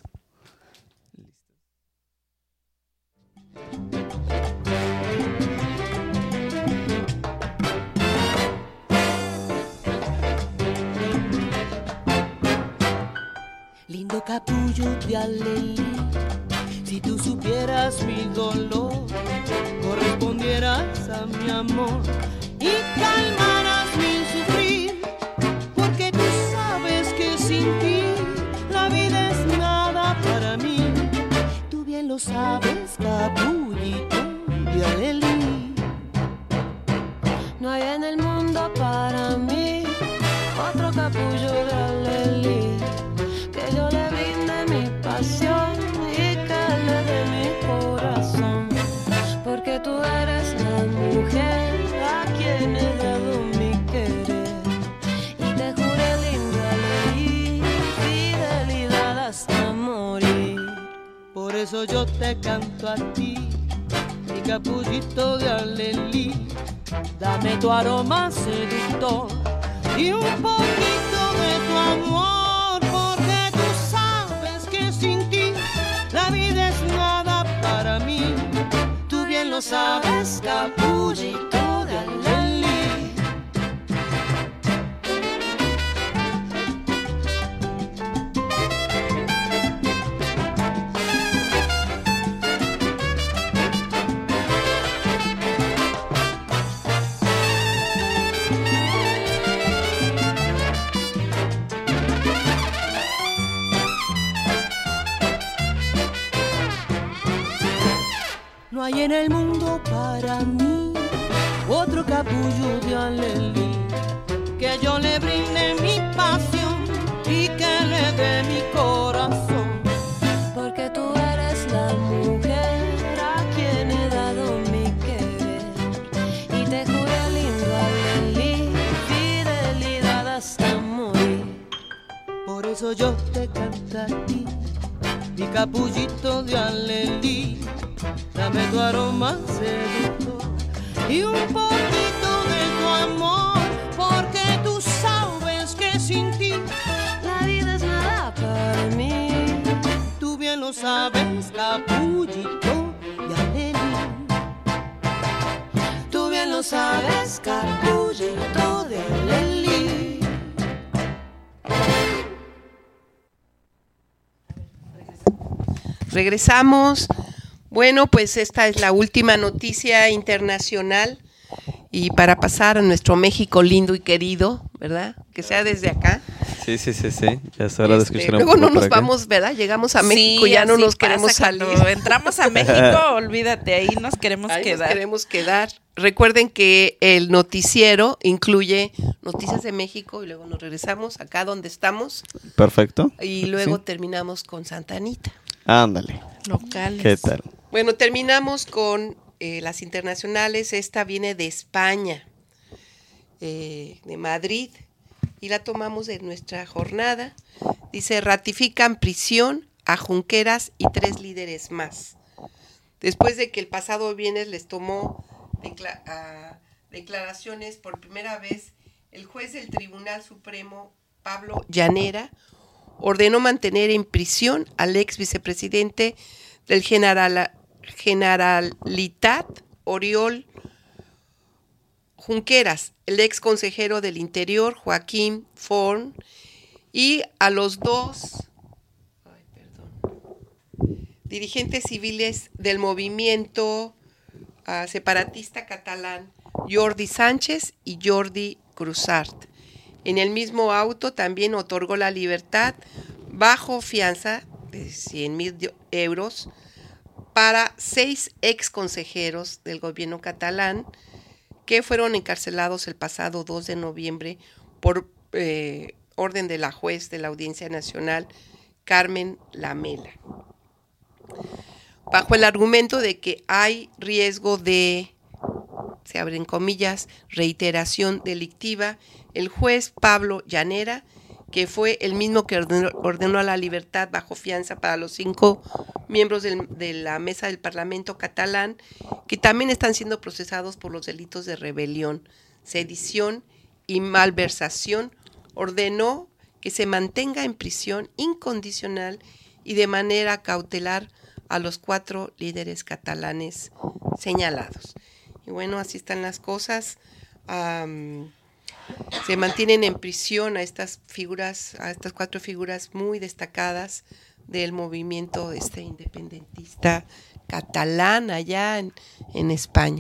S8: Lindo capullo de Alelí, si tú supieras mi dolor, correspondieras a mi amor y calmaras mi sufrir, porque tú sabes que sin ti la vida es nada para mí. Tú bien lo sabes, capullito de Alelí. No hay en el mundo para mí otro capullo de Alelí, que yo le brinde mi pasión y que le dé mi corazón, porque tú eres la mujer a quien he dado mi querer, y te juré lindo Alelí, fidelidad hasta morir. Por eso yo te canto a ti, mi capullito de Alelí, dame tu aroma seductor y un poquito de tu amor, porque tú sabes que sin ti la vida es nada para mí. Tú bien lo sabes, capullito de Alelí. No hay en el mundo para mí otro capullo de Alelí, que yo le brinde mi pasión y que le dé mi corazón, porque tú eres la mujer a quien he dado mi querer, y te juré lindo Alelí, fidelidad hasta morir. Por eso yo te canto a ti, mi capullito de Alelí, dame tu aroma seductor y un poquito de tu amor, porque tú sabes que sin ti la vida es nada para mí. Tú bien lo sabes, capullito de Alelí. Tú bien lo sabes, capullito de Alelí.
S5: Regresamos. Bueno, pues esta es la última noticia internacional y para pasar a nuestro México lindo y querido, ¿verdad? Que sea desde acá.
S2: Sí, sí, sí, sí. Ya es hora de
S5: Este,
S2: escuchar un
S5: luego
S2: poco
S5: no
S2: por
S5: nos
S2: acá.
S5: vamos, ¿verdad? Llegamos a México,
S6: Sí,
S5: ya no
S6: así
S5: nos
S6: pasa
S5: queremos
S6: cuando
S5: salir.
S6: entramos a México, olvídate, ahí nos queremos
S5: Ahí
S6: quedar.
S5: nos queremos quedar. Recuerden que el noticiero incluye noticias de México y luego nos regresamos acá donde estamos
S2: Perfecto.
S5: y luego
S2: Sí.
S5: terminamos con Santa Anita.
S2: Ándale.
S6: Locales.
S2: ¿Qué tal?
S5: Bueno, terminamos con eh, las internacionales. Esta viene de España, eh, de Madrid, y la tomamos de nuestra jornada. Dice, ratifican prisión a Junqueras y tres líderes más. Después de que el pasado viernes les tomó decla- uh, declaraciones por primera vez, el juez del Tribunal Supremo, Pablo Llanera, ordenó mantener en prisión al ex vicepresidente del General, Generalitat, Oriol Junqueras, el ex consejero del Interior, Joaquín Forn, y a los dos ay, perdón, dirigentes civiles del movimiento uh, separatista catalán, Jordi Sánchez y Jordi Cruzart. En el mismo auto también otorgó la libertad bajo fianza de cien mil euros para seis ex consejeros del gobierno catalán que fueron encarcelados el pasado dos de noviembre por eh, orden de la juez de la Audiencia Nacional, Carmen Lamela. Bajo el argumento de que hay riesgo de, se abren comillas, reiteración delictiva, el juez Pablo Llanera, que fue el mismo que ordenó, ordenó la libertad bajo fianza para los cinco miembros del, de la mesa del Parlamento catalán, que también están siendo procesados por los delitos de rebelión, sedición y malversación, ordenó que se mantenga en prisión incondicional y de manera cautelar a los cuatro líderes catalanes señalados. Y bueno, así están las cosas. Um, se mantienen en prisión a estas figuras, a estas cuatro figuras muy destacadas del movimiento este independentista catalán allá en, en España.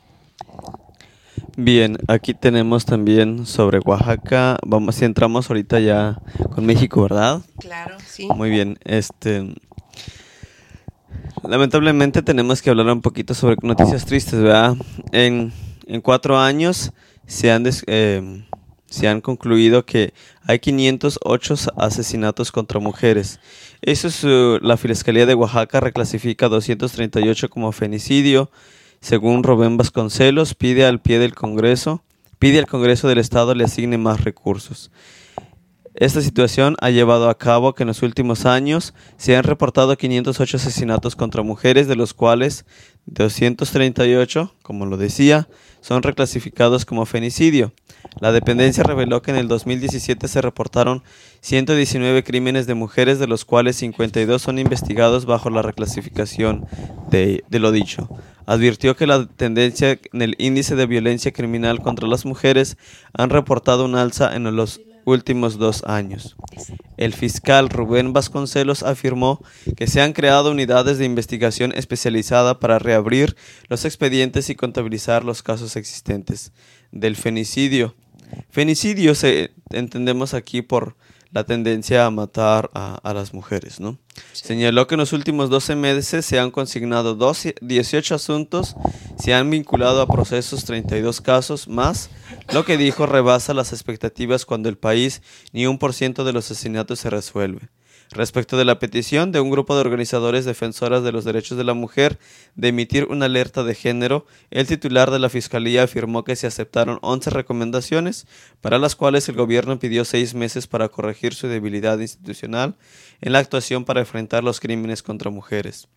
S2: Bien, aquí tenemos también sobre Oaxaca. Vamos, si entramos ahorita ya con México, ¿verdad?
S5: Claro, sí.
S2: Muy bien, este... lamentablemente tenemos que hablar un poquito sobre noticias tristes, ¿verdad? En, en cuatro años se han, des, eh, se han concluido que hay quinientos ocho asesinatos contra mujeres. Eso es uh, la Fiscalía de Oaxaca reclasifica doscientos treinta y ocho como femicidio. Según Rubén Vasconcelos, pide al pie del Congreso, pide al Congreso del Estado le asigne más recursos. Esta situación ha llevado a cabo que en los últimos años se han reportado quinientos ocho asesinatos contra mujeres, de los cuales doscientos treinta y ocho, como lo decía, son reclasificados como femicidio. La dependencia reveló que en el dos mil diecisiete se reportaron ciento diecinueve crímenes de mujeres, de los cuales cincuenta y dos son investigados bajo la reclasificación de, de lo dicho. Advirtió que la tendencia en el índice de violencia criminal contra las mujeres han reportado un alza en los últimos dos años. El fiscal Rubén Vasconcelos afirmó que se han creado unidades de investigación especializada para reabrir los expedientes y contabilizar los casos existentes del femicidio. Femicidio se entendemos aquí por la tendencia a matar a, a las mujeres, ¿no? Sí. Señaló que en los últimos doce meses se han consignado doce, dieciocho asuntos, se han vinculado a procesos treinta y dos casos más, lo que dijo rebasa las expectativas cuando el país ni un por ciento de los asesinatos se resuelve. Respecto de la petición de un grupo de organizadores defensoras de los derechos de la mujer de emitir una alerta de género, el titular de la Fiscalía afirmó que se aceptaron once recomendaciones, para las cuales el gobierno pidió seis meses para corregir su debilidad institucional en la actuación para enfrentar los crímenes contra mujeres.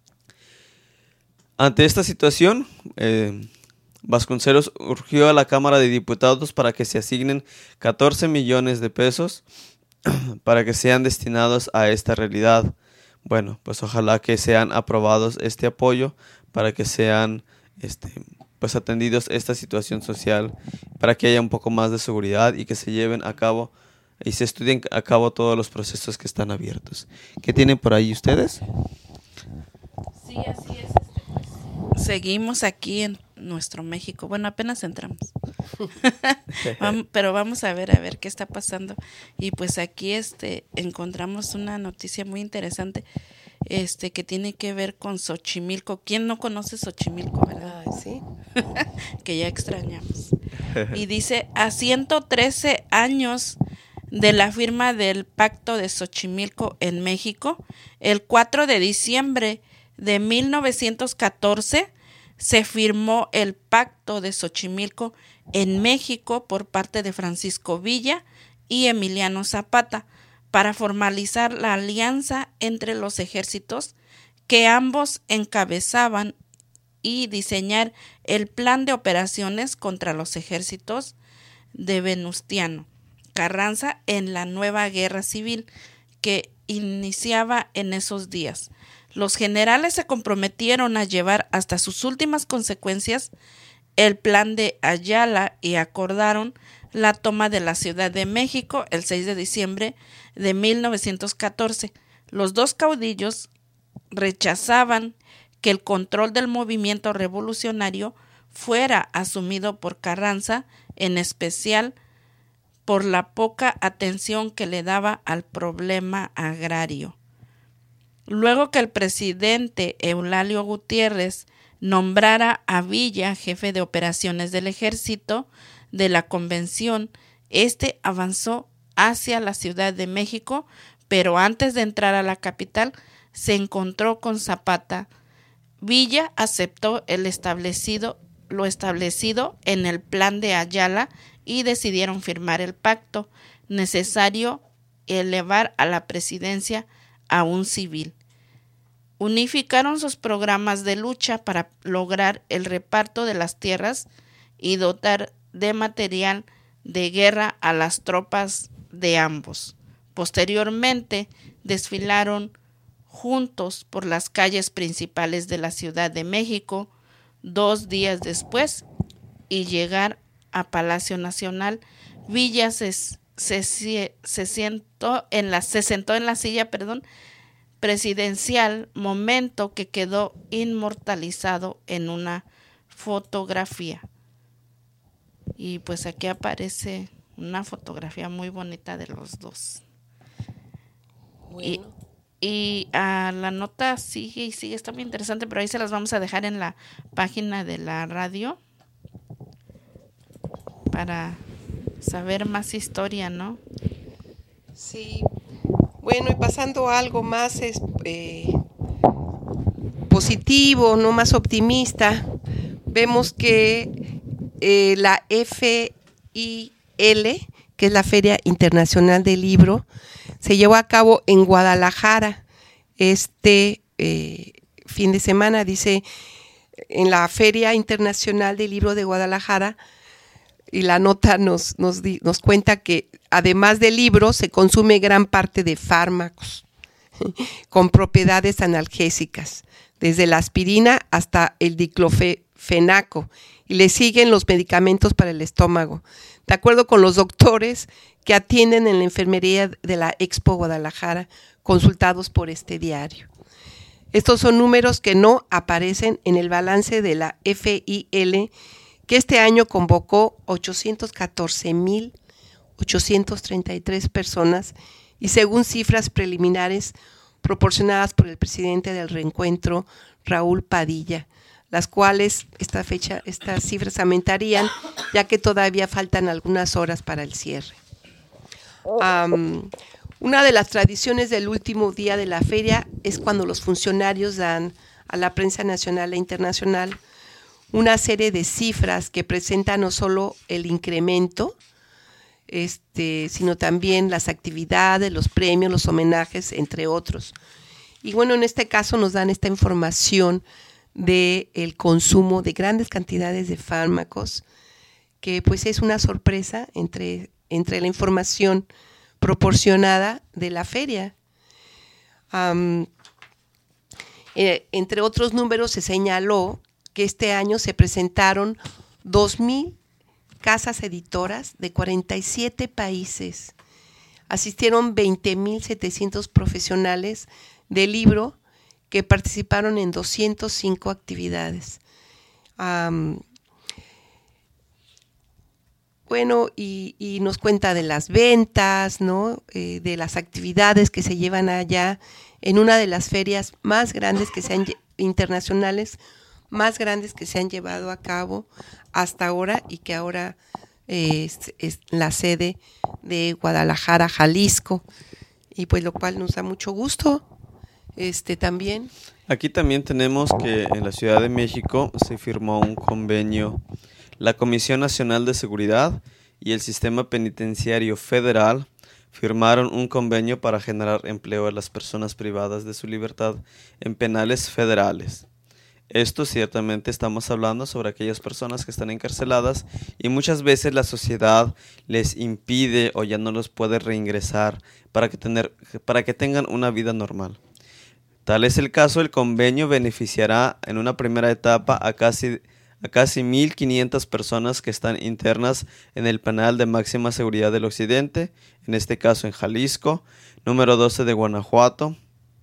S2: Ante esta situación, eh, Vasconcelos urgió a la Cámara de Diputados para que se asignen catorce millones de pesos para que sean destinados a esta realidad. Bueno, pues ojalá que sean aprobados este apoyo para que sean este, pues atendidos esta situación social, para que haya un poco más de seguridad y que se lleven a cabo y se estudien a cabo todos los procesos que están abiertos. ¿Qué tienen por ahí ustedes?
S6: Sí, así es. Este, pues, seguimos aquí en nuestro México. Bueno, apenas entramos. Vamos, pero vamos a ver, a ver qué está pasando. Y pues aquí este encontramos una noticia muy interesante, este, que tiene que ver con Xochimilco. ¿Quién no conoce Xochimilco, verdad?
S5: Ah, sí.
S6: Que ya extrañamos. Y dice, a ciento trece años de la firma del Pacto de Xochimilco en México, el cuatro de diciembre de mil novecientos catorce se firmó el Pacto de Xochimilco en México por parte de Francisco Villa y Emiliano Zapata para formalizar la alianza entre los ejércitos que ambos encabezaban y diseñar el plan de operaciones contra los ejércitos de Venustiano Carranza en la nueva guerra civil que iniciaba en esos días. Los generales se comprometieron a llevar hasta sus últimas consecuencias el plan de Ayala y acordaron la toma de la Ciudad de México el seis de diciembre de mil novecientos catorce. Los dos caudillos rechazaban que el control del movimiento revolucionario fuera asumido por Carranza, en especial por la poca atención que le daba al problema agrario. Luego que el presidente Eulalio Gutiérrez nombrara a Villa jefe de operaciones del ejército de la convención, este avanzó hacia la Ciudad de México, pero antes de entrar a la capital se encontró con Zapata. Villa aceptó el establecido, lo establecido en el plan de Ayala y decidieron firmar el pacto necesario elevar a la presidencia a un civil. Unificaron sus programas de lucha para lograr el reparto de las tierras y dotar de material de guerra a las tropas de ambos. Posteriormente, desfilaron juntos por las calles principales de la Ciudad de México dos días después y llegar a Palacio Nacional. Villa se, se, se, sentó en la, se sentó en la silla perdón, presidencial, momento que quedó inmortalizado en una fotografía. Y pues aquí aparece una fotografía muy bonita de los dos. Bueno. Y, y uh, la nota sigue y sigue, está muy interesante, pero ahí se las vamos a dejar en la página de la radio para saber más historia, ¿no?
S5: Sí. Bueno, y pasando a algo más es, eh, positivo, no más optimista, vemos que eh, la F I L, que es la Feria Internacional del Libro, se llevó a cabo en Guadalajara este eh, fin de semana. Dice, en la Feria Internacional del Libro de Guadalajara, y la nota nos, nos, nos cuenta que además de libros se consume gran parte de fármacos con propiedades analgésicas, desde la aspirina hasta el diclofenaco, y le siguen los medicamentos para el estómago, de acuerdo con los doctores que atienden en la enfermería de la Expo Guadalajara, consultados por este diario. Estos son números que no aparecen en el balance de la F I L, que este año convocó ochocientos catorce mil ochocientos treinta y tres personas, y según cifras preliminares proporcionadas por el presidente del reencuentro, Raúl Padilla, las cuales esta fecha, estas cifras aumentarían, ya que todavía faltan algunas horas para el cierre. Um, una de las tradiciones del último día de la feria es cuando los funcionarios dan a la prensa nacional e internacional una serie de cifras que presentan no solo el incremento, este, sino también las actividades, los premios, los homenajes, entre otros. Y bueno, en este caso nos dan esta información del consumo de grandes cantidades de fármacos, que pues es una sorpresa entre, entre la información proporcionada de la feria. Um, eh, entre otros números se señaló que este año se presentaron dos mil casas editoras de cuarenta y siete países. Asistieron veinte mil setecientos profesionales del libro que participaron en doscientas cinco actividades. Um, bueno, y, y nos cuenta de las ventas, ¿no? Eh, de las actividades que se llevan allá en una de las ferias más grandes que se han, internacionales, más grandes que se han llevado a cabo hasta ahora, y que ahora eh, es, es la sede de Guadalajara, Jalisco, y pues lo cual nos da mucho gusto. Este también.
S2: Aquí también tenemos que en la Ciudad de México se firmó un convenio. La Comisión Nacional de Seguridad y el Sistema Penitenciario Federal firmaron un convenio para generar empleo a las personas privadas de su libertad en penales federales. Esto ciertamente estamos hablando sobre aquellas personas que están encarceladas y muchas veces la sociedad les impide o ya no los puede reingresar para que, tener, para que tengan una vida normal. Tal es el caso, el convenio beneficiará en una primera etapa a casi, a casi mil quinientas personas que están internas en el penal de máxima seguridad del occidente, en este caso en Jalisco, número doce de Guanajuato,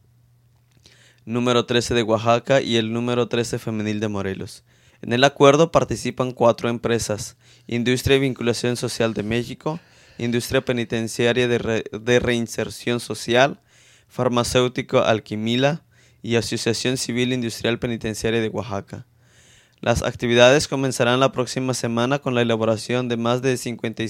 S2: número trece de Oaxaca y el número trece femenil de Morelos. En el acuerdo participan cuatro empresas: Industria y Vinculación Social de México, Industria Penitenciaria de, Re- de Reinserción Social, Farmacéutico Alquimila y Asociación Civil Industrial Penitenciaria de Oaxaca. Las actividades comenzarán la próxima semana con la elaboración de más de cincuenta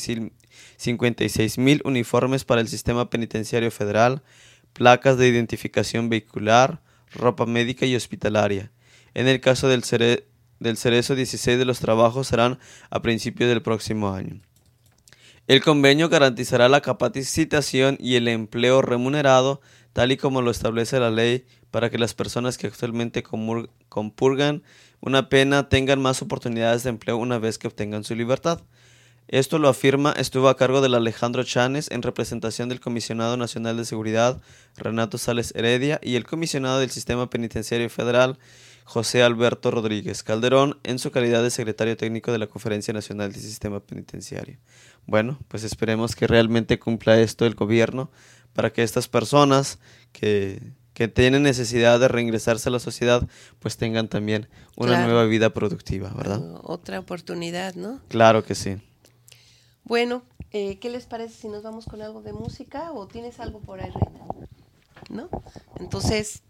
S2: y seis mil uniformes para el sistema penitenciario federal, placas de identificación vehicular, ropa médica y hospitalaria. En el caso del, cere del Cerezo, dieciséis de los trabajos serán a principios del próximo año. El convenio garantizará la capacitación y el empleo remunerado, tal y como lo establece la ley, para que las personas que actualmente compurgan una pena tengan más oportunidades de empleo una vez que obtengan su libertad. Esto lo afirma, estuvo a cargo del Alejandro Chanes en representación del Comisionado Nacional de Seguridad, Renato Sales Heredia, y el Comisionado del Sistema Penitenciario Federal, José Alberto Rodríguez Calderón, en su calidad de Secretario Técnico de la Conferencia Nacional del Sistema Penitenciario. Bueno, pues esperemos que realmente cumpla esto el gobierno para que estas personas que, que tienen necesidad de reingresarse a la sociedad, pues tengan también una
S5: Claro.
S2: nueva vida productiva, ¿verdad?
S5: Otra oportunidad, ¿no?
S2: Claro que sí.
S5: Bueno, eh, ¿qué les parece si nos vamos con algo de música o tienes algo por ahí, Reina? ¿No? Entonces,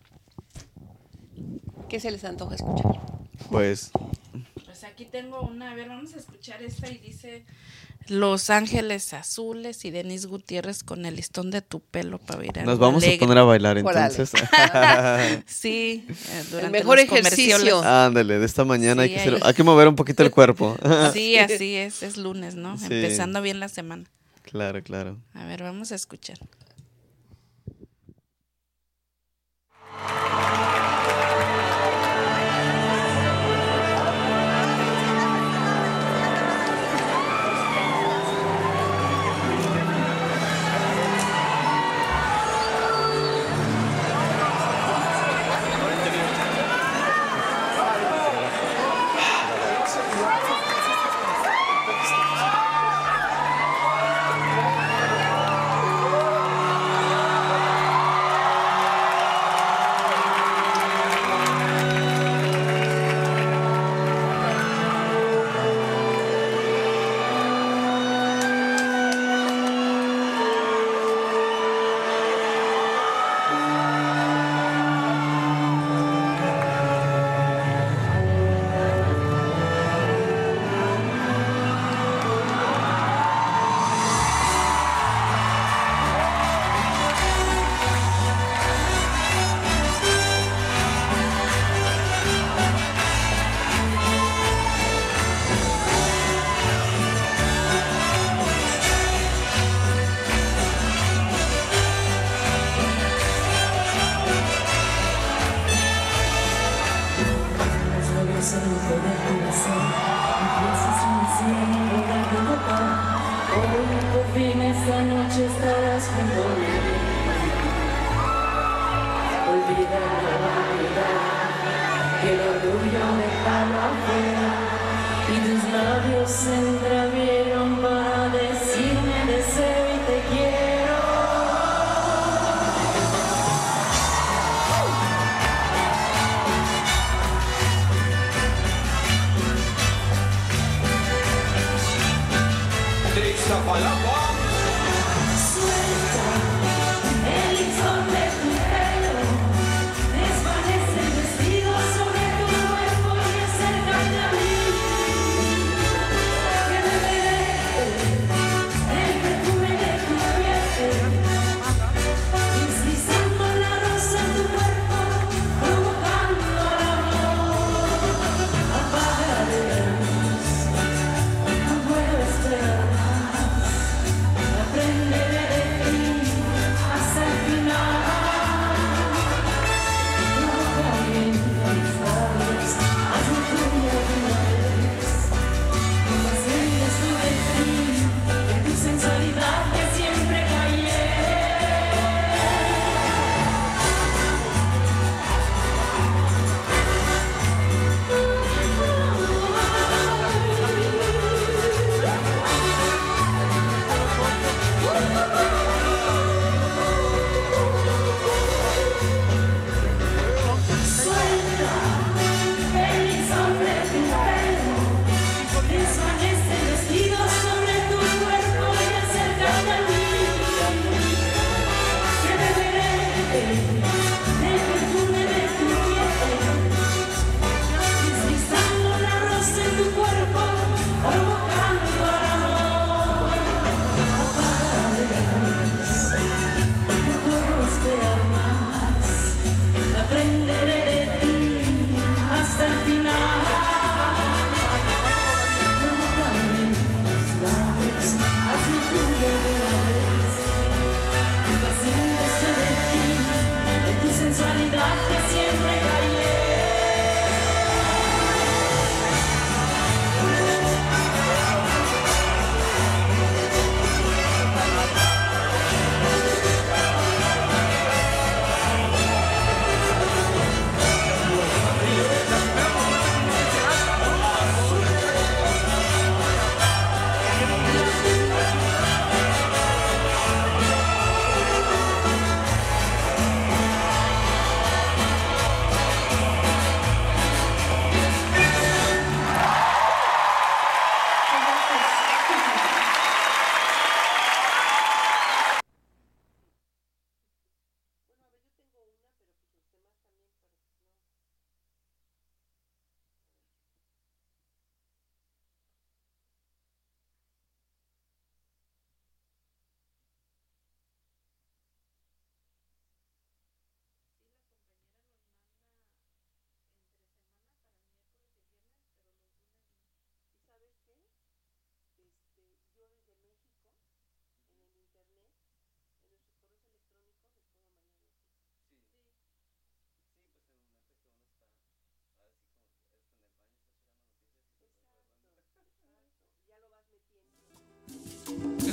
S5: ¿qué se les antoja escuchar?
S2: Pues
S6: Pues aquí tengo una, a ver, vamos a escuchar esta y dice Los Ángeles Azules y Denise Gutiérrez con El Listón de tu Pelo para ir
S2: nos vamos a poner a bailar
S5: Órale.
S2: entonces.
S6: Sí, eh, durante
S5: El mejor
S6: los
S5: ejercicio.
S6: comerciales.
S2: Ándale, de esta mañana hay
S6: Sí,
S2: que hacer-
S6: ahí.
S2: hay que mover un poquito el cuerpo.
S6: Sí, así es, es lunes, ¿no?
S2: Sí.
S6: Empezando bien la semana.
S2: Claro, claro.
S6: A ver, vamos a escuchar.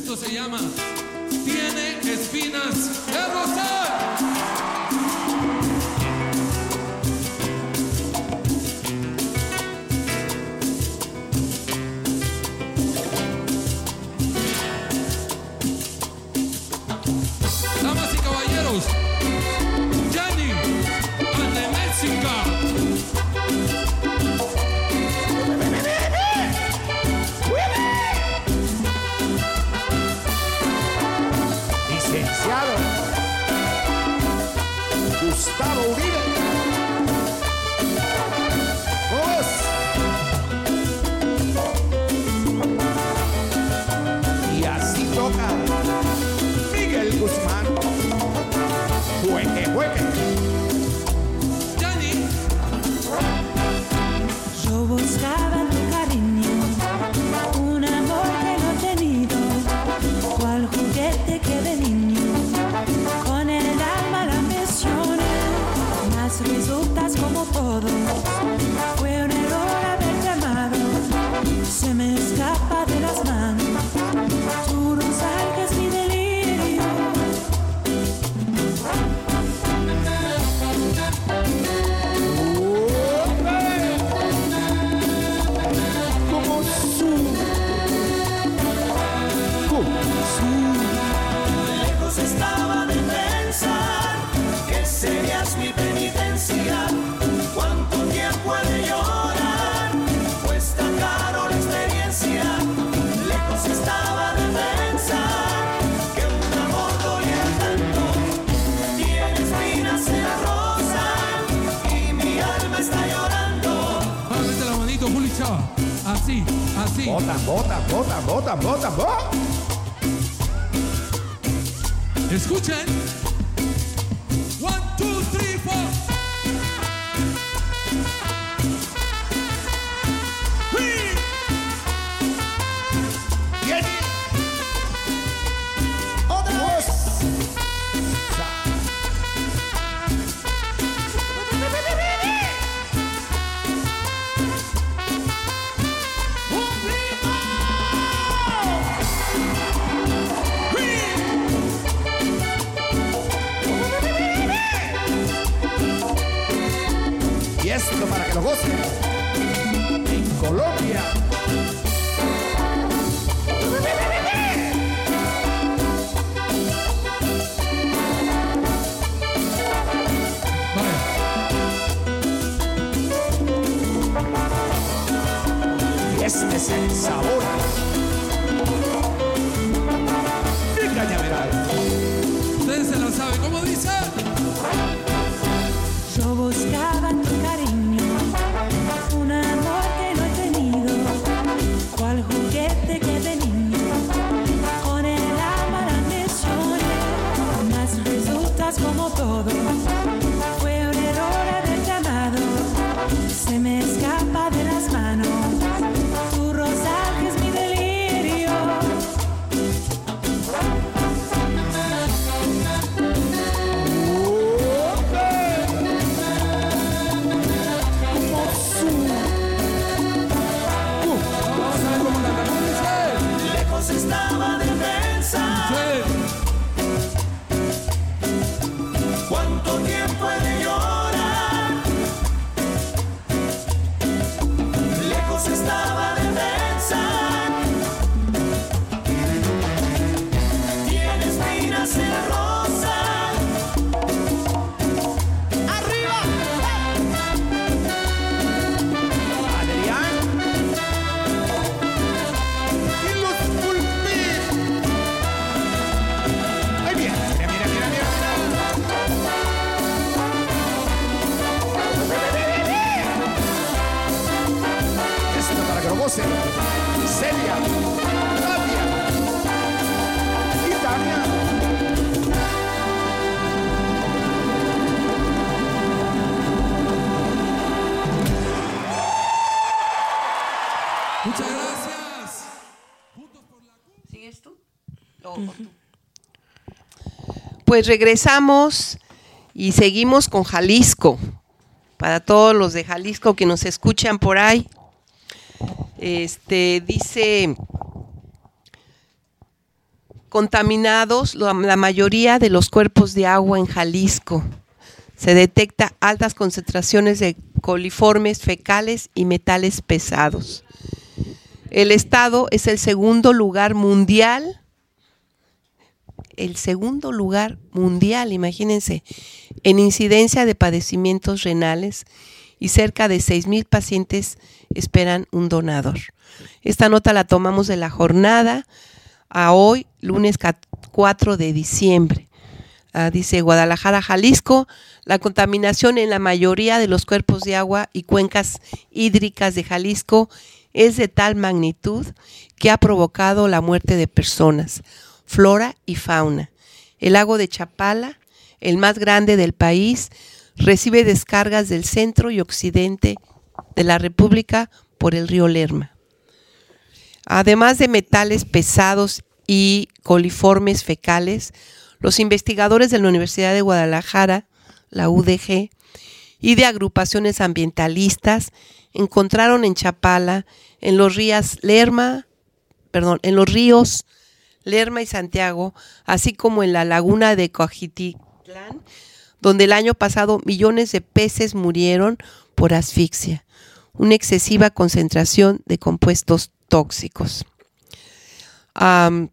S9: Esto se llama Tiene Espinas de Rosal. Damas y caballeros, Jenny and the Mexica.
S10: Licenciado Gustavo Uribe. ¡Vamos! Y así toca Miguel Guzmán. Juegue, juegue.
S9: Jenny.
S11: Yo buscaba tu cariño, un amor que no he tenido, cual juguete que de niño, con el alma la mencioné, mas resultas como todo, fue un error haberte amado, se me escapa de las manos, tú no salgas mi delirio.
S10: Como su, como su.
S8: Lejos estaba de pensar que serías mi penitencia. Cuánto tiempo he de llorar, cuesta caro la experiencia. Lejos estaba de pensar que un amor doliera tanto. Tiene espinas en la rosa y mi alma está llorando.
S9: Ábrete la manito, Pulicha. Así, así.
S10: Bota, bota, bota, bota, bota, bota.
S9: Escuchen. One, two, three, four. Three.
S10: Jenny. Otra vez. Y esto para que lo gocen en Colombia. Y este es el sabor de Cañaveral.
S9: Ustedes se lo saben. ¿Cómo dice?
S11: Yo buscaba tu cariño, un amor que no he tenido, cual juguete que de niño, con el alma la mencioné, mas resultas como todo, fue un error haberte amado, se me escapa de las manos, tu rosal que es mi delirio.
S8: Lejos estaba de pensar cuánto tiempo he de llorar. Lejos estaba de pensar. Tiene espinas en la rosa. ¡Arriba!
S10: Adrián y los Pulpis. Ahí viene, mira, mira, mira, mira, mira. Esto para que lo gocen. Celia, Flavia y Tania.
S9: Muchas gracias.
S5: ¿Sigues tú? O tú. Pues regresamos y seguimos con Jalisco. Para todos los de Jalisco que nos escuchan por ahí. Este dice contaminados la, la mayoría de los cuerpos de agua en Jalisco. Se detecta altas concentraciones de coliformes fecales y metales pesados. El estado es el segundo lugar mundial, el segundo lugar mundial, imagínense, en incidencia de padecimientos renales y cerca de seis mil pacientes esperan un donador. Esta nota la tomamos de La Jornada a hoy, lunes cuatro de diciembre. Ah, dice Guadalajara, Jalisco, la contaminación en la mayoría de los cuerpos de agua y cuencas hídricas de Jalisco es de tal magnitud que ha provocado la muerte de personas, flora y fauna. El lago de Chapala, el más grande del país, recibe descargas del centro y occidente de la República por el río Lerma. Además de metales pesados y coliformes fecales, los investigadores de la Universidad de Guadalajara, la U D G, y de agrupaciones ambientalistas encontraron en Chapala, en los ríos Lerma, perdón, en los ríos Lerma y Santiago, así como en la laguna de Coajititlán, donde el año pasado millones de peces murieron por asfixia, una excesiva concentración de compuestos tóxicos. Um,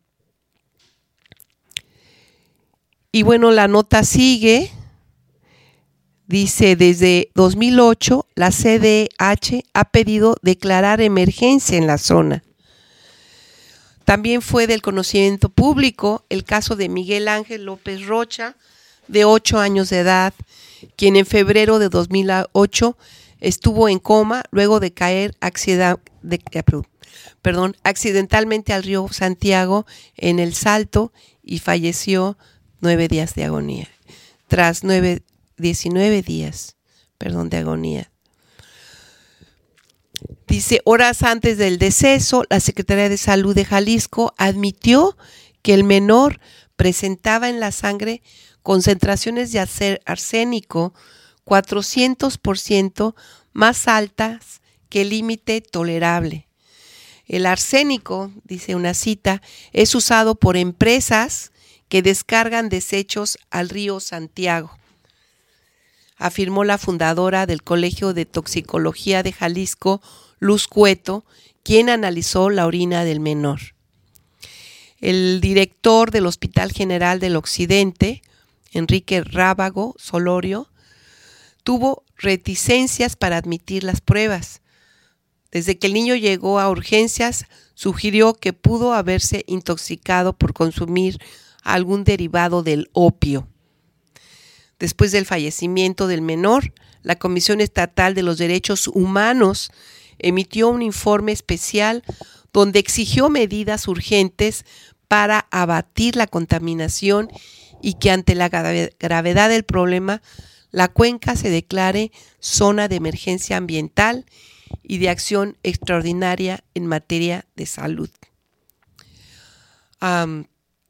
S5: y bueno, la nota sigue. Dice, desde dos mil ocho, la C D H ha pedido declarar emergencia en la zona. También fue del conocimiento público el caso de Miguel Ángel López Rocha, de ocho años de edad, quien en febrero de dos mil ocho estuvo en coma luego de caer accident- de, perdón, accidentalmente al río Santiago en El Salto y falleció nueve días de agonía. Tras nueve diecinueve días, perdón, de agonía. Dice, horas antes del deceso, la Secretaría de Salud de Jalisco admitió que el menor presentaba en la sangre concentraciones de arsénico cuatrocientos por ciento más altas que el límite tolerable. El arsénico, dice una cita, es usado por empresas que descargan desechos al río Santiago, afirmó la fundadora del Colegio de Toxicología de Jalisco, Luz Cueto, quien analizó la orina del menor. El director del Hospital General del Occidente, Enrique Rábago Solorio, tuvo reticencias para admitir las pruebas. Desde que el niño llegó a urgencias, sugirió que pudo haberse intoxicado por consumir algún derivado del opio. Después del fallecimiento del menor, la Comisión Estatal de los Derechos Humanos emitió un informe especial donde exigió medidas urgentes para abatir la contaminación y que ante la gravedad del problema, la cuenca se declare zona de emergencia ambiental y de acción extraordinaria en materia de salud. Um,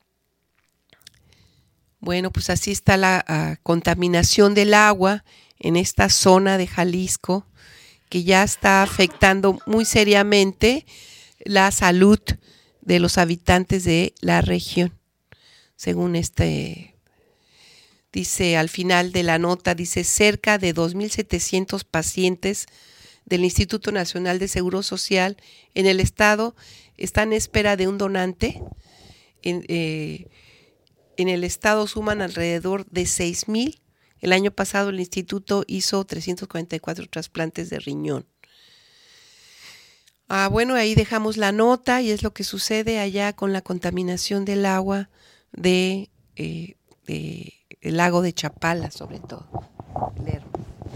S5: Bueno, pues así está la uh, contaminación del agua en esta zona de Jalisco, que ya está afectando muy seriamente la salud de los habitantes de la región. Según este, dice al final de la nota, dice cerca de dos mil setecientos pacientes del Instituto Nacional de Seguro Social en el estado están en espera de un donante. En, eh, En el estado suman alrededor de seis mil. El año pasado el instituto hizo trescientos cuarenta y cuatro trasplantes de riñón. Ah, bueno, ahí dejamos la nota y es lo que sucede allá con la contaminación del agua de, eh, de el lago de Chapala, sobre todo. Lerma.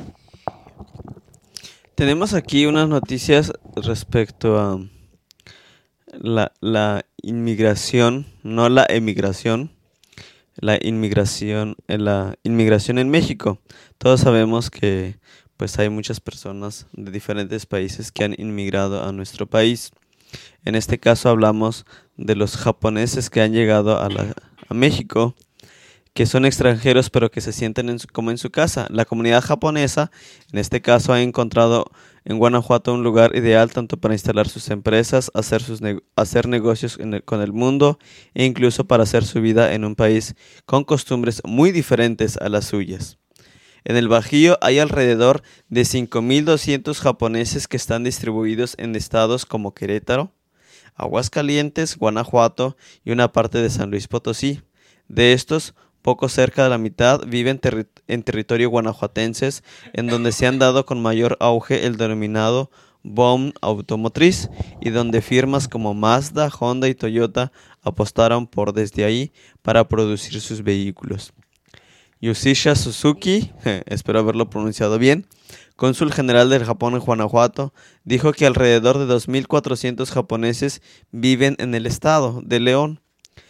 S2: Tenemos aquí unas noticias respecto a la, la inmigración, no la emigración. La inmigración, la inmigración en México. Todos sabemos que pues hay muchas personas de diferentes países que han inmigrado a nuestro país. En este caso hablamos de los japoneses que han llegado a, la, a México, que son extranjeros pero que se sienten en su- como en su casa. La comunidad japonesa, en este caso, ha encontrado en Guanajuato un lugar ideal tanto para instalar sus empresas, hacer, sus nego- hacer negocios en el- con el mundo e incluso para hacer su vida en un país con costumbres muy diferentes a las suyas. En el Bajío hay alrededor de cinco mil doscientos japoneses que están distribuidos en estados como Querétaro, Aguascalientes, Guanajuato y una parte de San Luis Potosí. De estos, poco cerca de la mitad viven terri- en territorio guanajuatenses, en donde se han dado con mayor auge el denominado boom automotriz y donde firmas como Mazda, Honda y Toyota apostaron por desde ahí para producir sus vehículos. Yoshihisa Suzuki, espero haberlo pronunciado bien, cónsul general del Japón en Guanajuato, dijo que alrededor de dos mil cuatrocientos japoneses viven en el estado de León.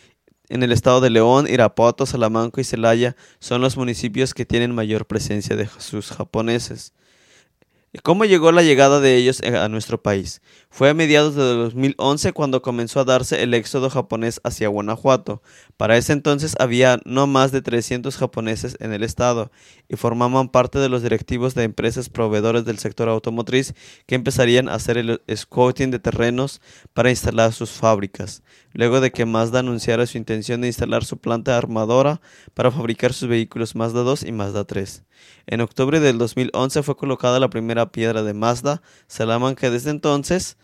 S2: En el estado de León, Irapuato, Salamanca y Celaya son los municipios que tienen mayor presencia de sus japoneses. ¿Cómo llegó la llegada de ellos a nuestro país? Fue a mediados de dos mil once cuando comenzó a darse el éxodo japonés hacia Guanajuato. Para ese entonces había no más de trescientos japoneses en el estado y formaban parte de los directivos de empresas proveedores del sector automotriz que empezarían a hacer el scouting de terrenos para instalar sus fábricas, luego de que Mazda anunciara su intención de instalar su planta armadora para fabricar sus vehículos Mazda dos y Mazda tres. En octubre del dos mil once fue colocada la primera piedra de Mazda, Salamanca. Desde entonces,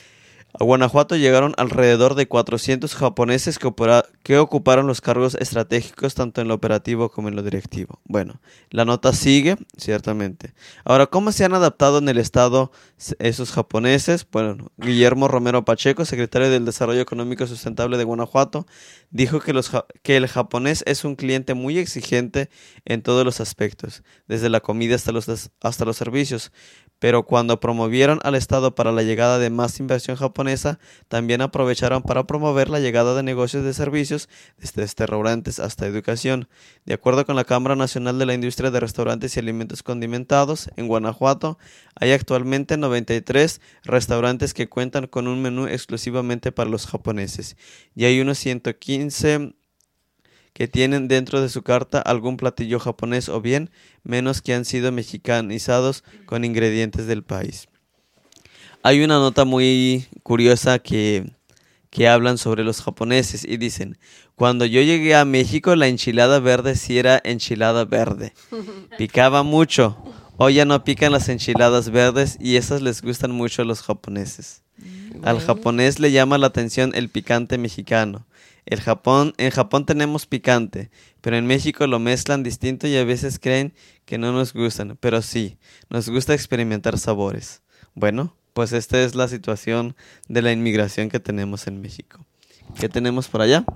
S2: a Guanajuato llegaron alrededor de cuatrocientos japoneses que, opera- que ocuparon los cargos estratégicos tanto en lo operativo como en lo directivo. Bueno, la nota sigue, ciertamente. Ahora, ¿cómo se han adaptado en el estado esos japoneses? Bueno, Guillermo Romero Pacheco, secretario del Desarrollo Económico Sustentable de Guanajuato, dijo que, los, ja- que el japonés es un cliente muy exigente en todos los aspectos, desde la comida hasta los, des- hasta los servicios. Pero cuando promovieron al Estado para la llegada de más inversión japonesa, también aprovecharon para promover la llegada de negocios de servicios, desde restaurantes hasta educación. De acuerdo con la Cámara Nacional de la Industria de Restaurantes y Alimentos Condimentados, en Guanajuato hay actualmente noventa y tres restaurantes que cuentan con un menú exclusivamente para los japoneses, y hay unos ciento quince que tienen dentro de su carta algún platillo japonés o bien menos que han sido mexicanizados con ingredientes del país. Hay una nota muy curiosa que, que hablan sobre los japoneses y dicen: cuando yo llegué a México la enchilada verde sí era enchilada verde, picaba mucho. Hoy ya no pican las enchiladas verdes y esas les gustan mucho a los japoneses. Al japonés le llama la atención el picante mexicano. El Japón, en Japón tenemos picante, pero en México lo mezclan distinto y a veces creen que no nos gustan, pero sí, nos gusta experimentar sabores. Bueno, pues esta es la situación de la inmigración que tenemos en México. ¿Qué tenemos por allá?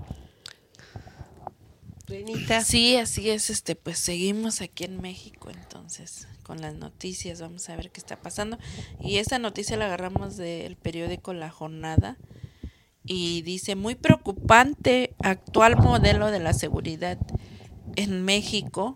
S5: Renita.
S6: Sí, así es, este, pues seguimos aquí en México, entonces, con las noticias, vamos a ver qué está pasando. Y esta noticia la agarramos del periódico La Jornada y dice: muy preocupante actual modelo de la seguridad en México.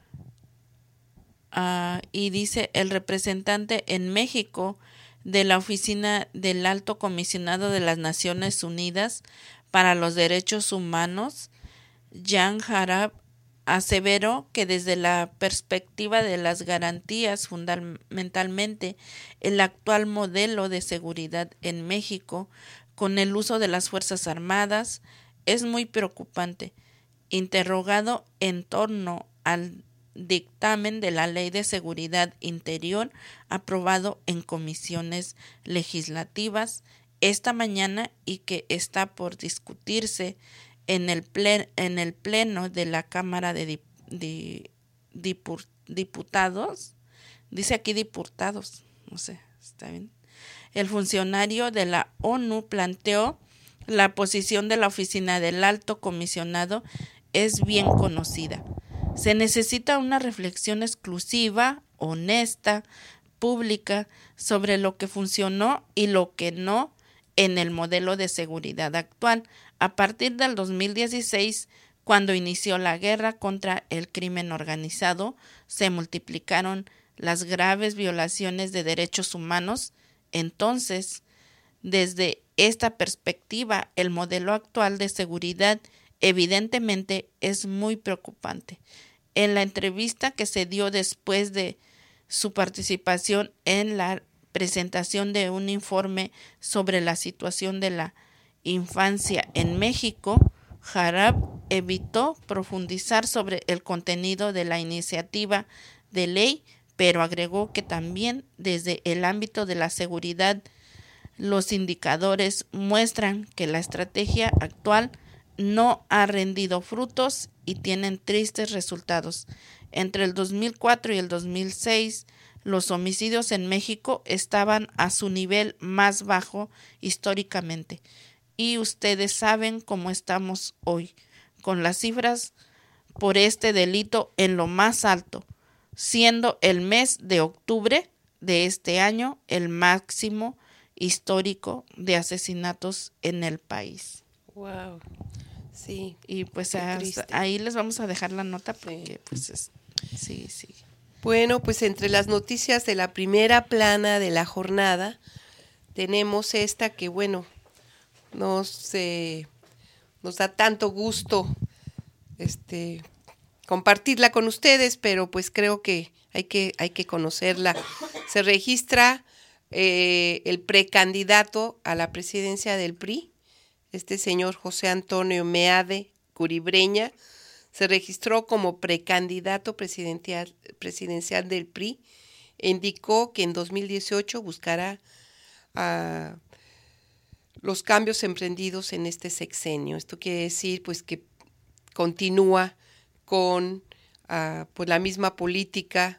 S6: Uh, y dice el representante en México de la Oficina del Alto Comisionado de las Naciones Unidas para los Derechos Humanos, Jan Harab, aseveró que desde la perspectiva de las garantías, fundamentalmente el actual modelo de seguridad en México con el uso de las Fuerzas Armadas es muy preocupante. Interrogado en torno al dictamen de la Ley de Seguridad Interior aprobado en comisiones legislativas esta mañana y que está por discutirse en el, plen, en el pleno de la Cámara de dip, di, dipur, Diputados, dice aquí diputados, no sé, está bien. El funcionario de la ONU planteó: la posición de la Oficina del Alto Comisionado es bien conocida. Se necesita una reflexión exclusiva, honesta, pública, sobre lo que funcionó y lo que no en el modelo de seguridad actual. A partir del dos mil dieciséis, cuando inició la guerra contra el crimen organizado, se multiplicaron las graves violaciones de derechos humanos. Entonces, desde esta perspectiva, el modelo actual de seguridad evidentemente es muy preocupante. En la entrevista que se dio después de su participación en la presentación de un informe sobre la situación de la infancia en México, Jarab evitó profundizar sobre el contenido de la iniciativa de ley, pero agregó que también desde el ámbito de la seguridad los indicadores muestran que la estrategia actual no ha rendido frutos y tienen tristes resultados. Entre el dos mil cuatro y el dos mil seis, los homicidios en México estaban a su nivel más bajo históricamente. Y ustedes saben cómo estamos hoy, con las cifras por este delito en lo más alto, siendo el mes de octubre de este año el máximo histórico de asesinatos en el país.
S5: Wow. Sí.
S6: Y pues a, ahí les vamos a dejar la nota porque pues es, sí, sí.
S5: Bueno, pues entre las noticias de la primera plana de la jornada tenemos esta que, bueno, nos, eh, nos da tanto gusto este, compartirla con ustedes, pero pues creo que hay que, hay que conocerla. Se registra eh, el precandidato a la presidencia del P R I, este señor José Antonio Meade Curibreña, se registró como precandidato presidencial, presidencial del P R I e indicó que en dos mil dieciocho buscará uh, los cambios emprendidos en este sexenio. Esto quiere decir pues que continúa con uh, pues la misma política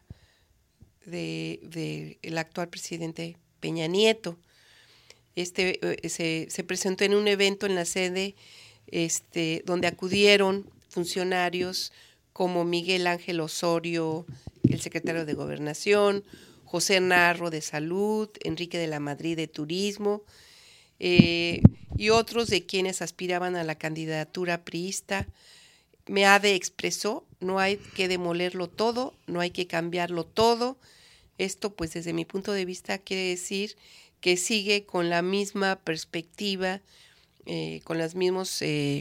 S5: de, de el actual presidente Peña Nieto. Este eh, se, se presentó en un evento en la sede este, donde acudieron funcionarios como Miguel Ángel Osorio, el secretario de Gobernación, José Narro de Salud, Enrique de la Madrid de Turismo, eh, y otros de quienes aspiraban a la candidatura priista. Meade expresó, no hay que demolerlo todo, no hay que cambiarlo todo. Esto, pues, desde mi punto de vista, quiere decir que sigue con la misma perspectiva, eh, con las mismas eh,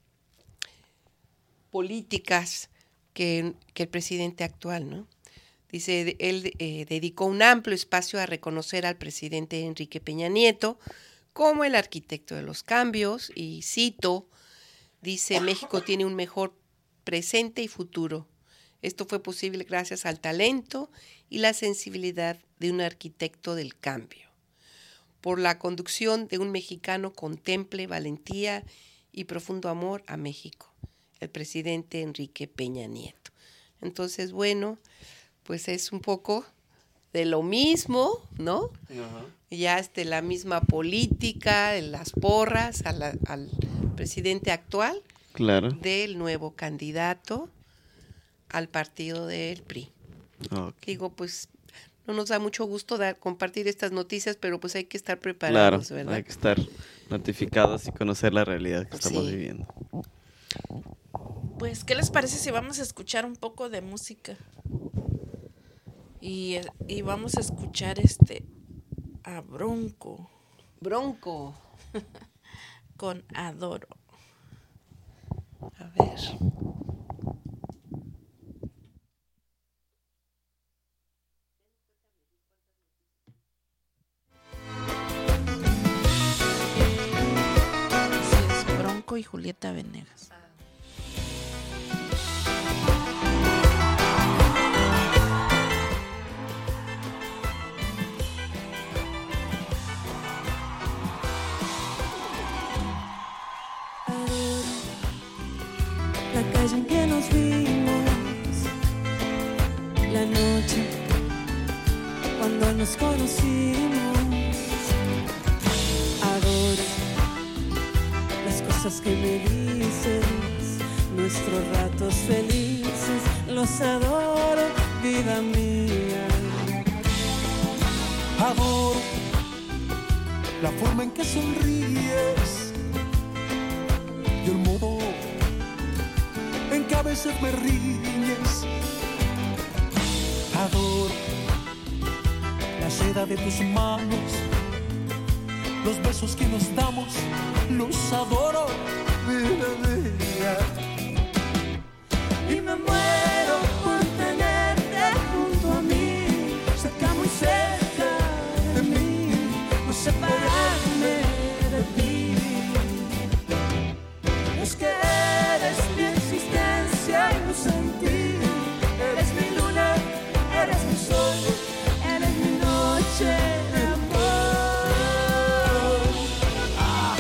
S5: políticas que, que el presidente actual, ¿no? Dice, él eh, dedicó un amplio espacio a reconocer al presidente Enrique Peña Nieto como el arquitecto de los cambios, y cito, dice, México tiene un mejor presente y futuro. Esto fue posible gracias al talento y la sensibilidad de un arquitecto del cambio. Por la conducción de un mexicano con temple, valentía y profundo amor a México, el presidente Enrique Peña Nieto. Entonces, bueno, pues es un poco de lo mismo, ¿no? Uh-huh. Ya este, la misma política, las porras a la, al presidente actual,
S2: claro,
S5: del nuevo candidato al partido del P R I. Okay. Digo, pues no nos da mucho gusto dar, compartir estas noticias, pero pues hay que estar preparados,
S2: claro,
S5: ¿verdad?
S2: Hay que estar notificados y conocer la realidad que estamos sí. viviendo.
S6: Pues, ¿qué les parece si vamos a escuchar un poco de música? Y, y vamos a escuchar este a Bronco.
S5: Bronco.
S6: Con Adoro.
S5: A ver.
S6: Y Julieta Venegas.
S11: La calle en que nos vimos, la noche cuando nos conocimos. Adoro las cosas que me dices, nuestros ratos felices, los adoro, vida mía.
S12: Adoro la forma en que sonríes y el modo en que a veces me riñes. Adoro la seda de tus manos, los besos que nos damos, los adoro, vida, vida.
S8: historia. Y me muero por tenerte junto a mí, cerca, muy cerca de mí, no separarme de ti. Es que eres mi existencia y mi sentir, eres mi luna, eres mi sol, eres mi noche de amor. Ah.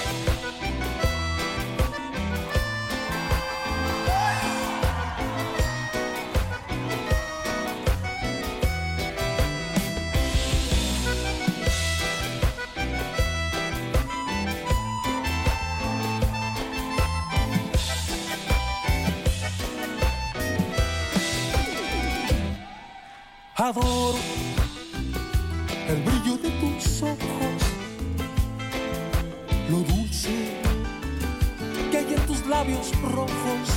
S12: Adoro el brillo de tus ojos, lo dulce que hay en tus labios rojos.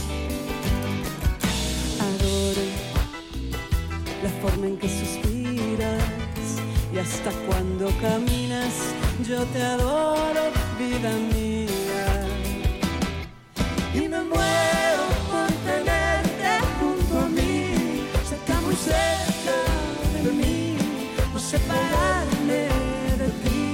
S13: Adoro la forma en que suspiras y hasta cuando caminas yo te adoro, vida mía.
S8: Y me muero por tenerte junto a mí, cerca, muy cerca de mí, no separarme de ti.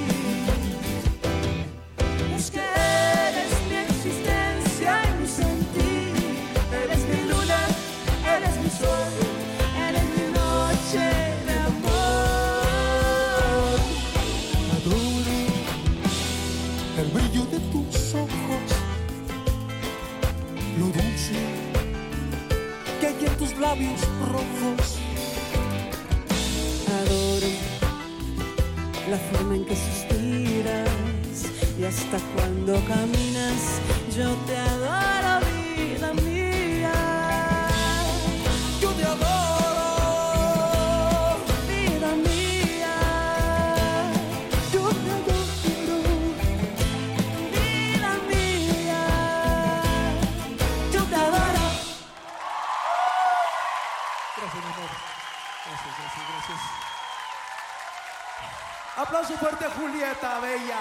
S8: Es que eres mi existencia y mi sentir, eres mi luna, eres mi sol, eres mi noche de amor.
S12: Adoro el brillo de tus ojos, lo dulce que hay en tus labios rojos.
S13: Adoro la forma en que suspiras y hasta cuando caminas yo te adoro, vida mía.
S8: Yo te adoro, vida mía. Yo te adoro, vida mía. Yo te adoro.
S10: Gracias, mi amor. Gracias, gracias, gracias. Aplauso fuerte a Julieta Bella.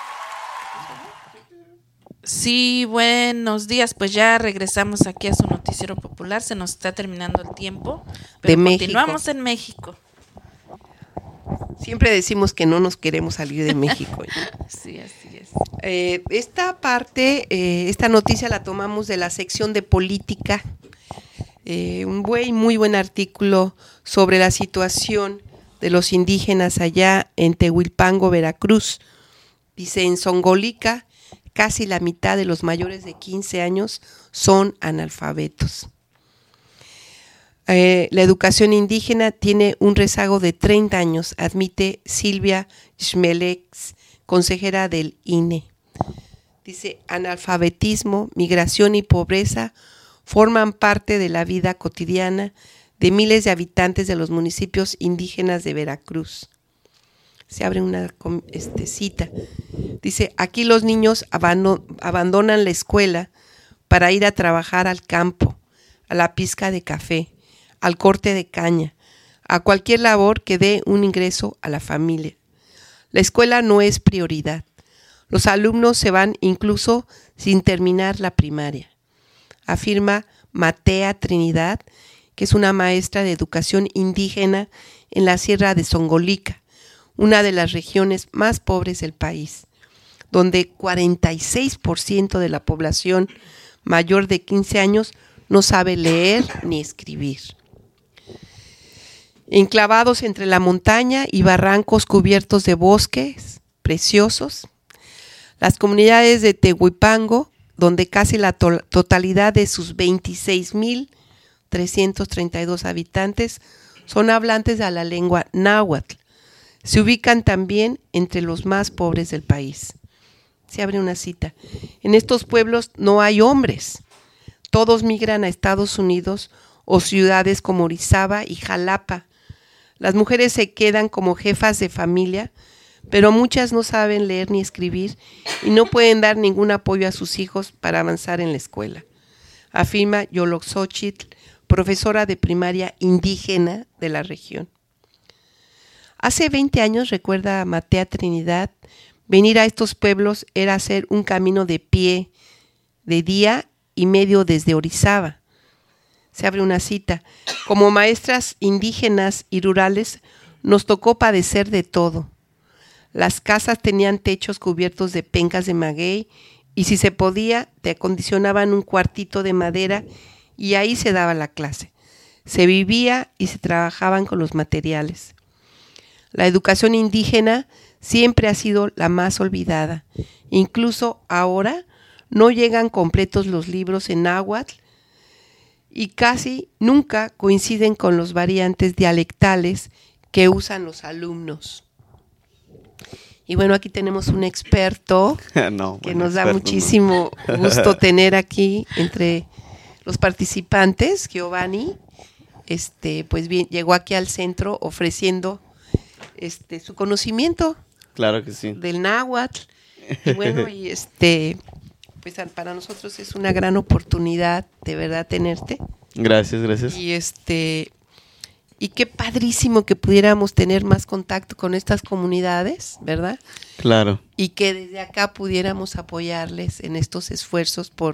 S6: Sí, buenos días. Pues ya regresamos aquí a su noticiero popular. Se nos está terminando el tiempo, pero
S5: De México.
S6: continuamos en México.
S5: Siempre decimos que no nos queremos salir de México.
S6: Sí, así es.
S5: Eh, esta parte, eh, esta noticia la tomamos de la sección de política. Eh, un buen, muy buen artículo sobre la situación de los indígenas allá en Tehuilpango, Veracruz. Dice, en Zongolica, casi la mitad de los mayores de quince años son analfabetos. Eh, la educación indígena tiene un rezago de treinta años, admite Silvia Schmelex, consejera del I N E. Dice, analfabetismo, migración y pobreza forman parte de la vida cotidiana de miles de habitantes de los municipios indígenas de Veracruz. Se abre una este, cita. Dice, aquí los niños abando, abandonan la escuela para ir a trabajar al campo, a la pizca de café, al corte de caña, a cualquier labor que dé un ingreso a la familia. La escuela no es prioridad. Los alumnos se van incluso sin terminar la primaria, afirma Matea Trinidad, que es una maestra de educación indígena en la Sierra de Zongolica, una de las regiones más pobres del país, donde cuarenta y seis por ciento de la población mayor de quince años no sabe leer ni escribir. Enclavados entre la montaña y barrancos cubiertos de bosques preciosos, las comunidades de Tehuilpango, donde casi la to- totalidad de sus veintiséis mil trescientos treinta y dos habitantes son hablantes de la lengua náhuatl, se ubican también entre los más pobres del país. Se abre una cita. En estos pueblos no hay hombres. Todos migran a Estados Unidos o ciudades como Orizaba y Jalapa. Las mujeres se quedan como jefas de familia, pero muchas no saben leer ni escribir y no pueden dar ningún apoyo a sus hijos para avanzar en la escuela, afirma Yoloxochitl, profesora de primaria indígena de la región. Hace veinte años, recuerda Matea Trinidad, venir a estos pueblos era hacer un camino de pie, de día y medio desde Orizaba. Se abre una cita. Como maestras indígenas y rurales, nos tocó padecer de todo. Las casas tenían techos cubiertos de pencas de maguey y si se podía, te acondicionaban un cuartito de madera y ahí se daba la clase. Se vivía y se trabajaban con los materiales. La educación indígena siempre ha sido la más olvidada. Incluso ahora no llegan completos los libros en náhuatl y casi nunca coinciden con los variantes dialectales que usan los alumnos. Y bueno, aquí tenemos un experto
S2: no,
S5: que
S2: bueno,
S5: nos da
S2: experto,
S5: muchísimo
S2: no.
S5: gusto tener aquí entre los participantes. Giovanni, este, pues bien, llegó aquí al centro ofreciendo este su conocimiento
S2: Claro que sí.
S5: del náhuatl. Y bueno, y este, pues para nosotros es una gran oportunidad de verdad tenerte.
S2: Gracias, gracias.
S5: Y este y qué padrísimo que pudiéramos tener más contacto con estas comunidades, ¿verdad?
S2: Claro.
S5: Y que desde acá pudiéramos apoyarles en estos esfuerzos por,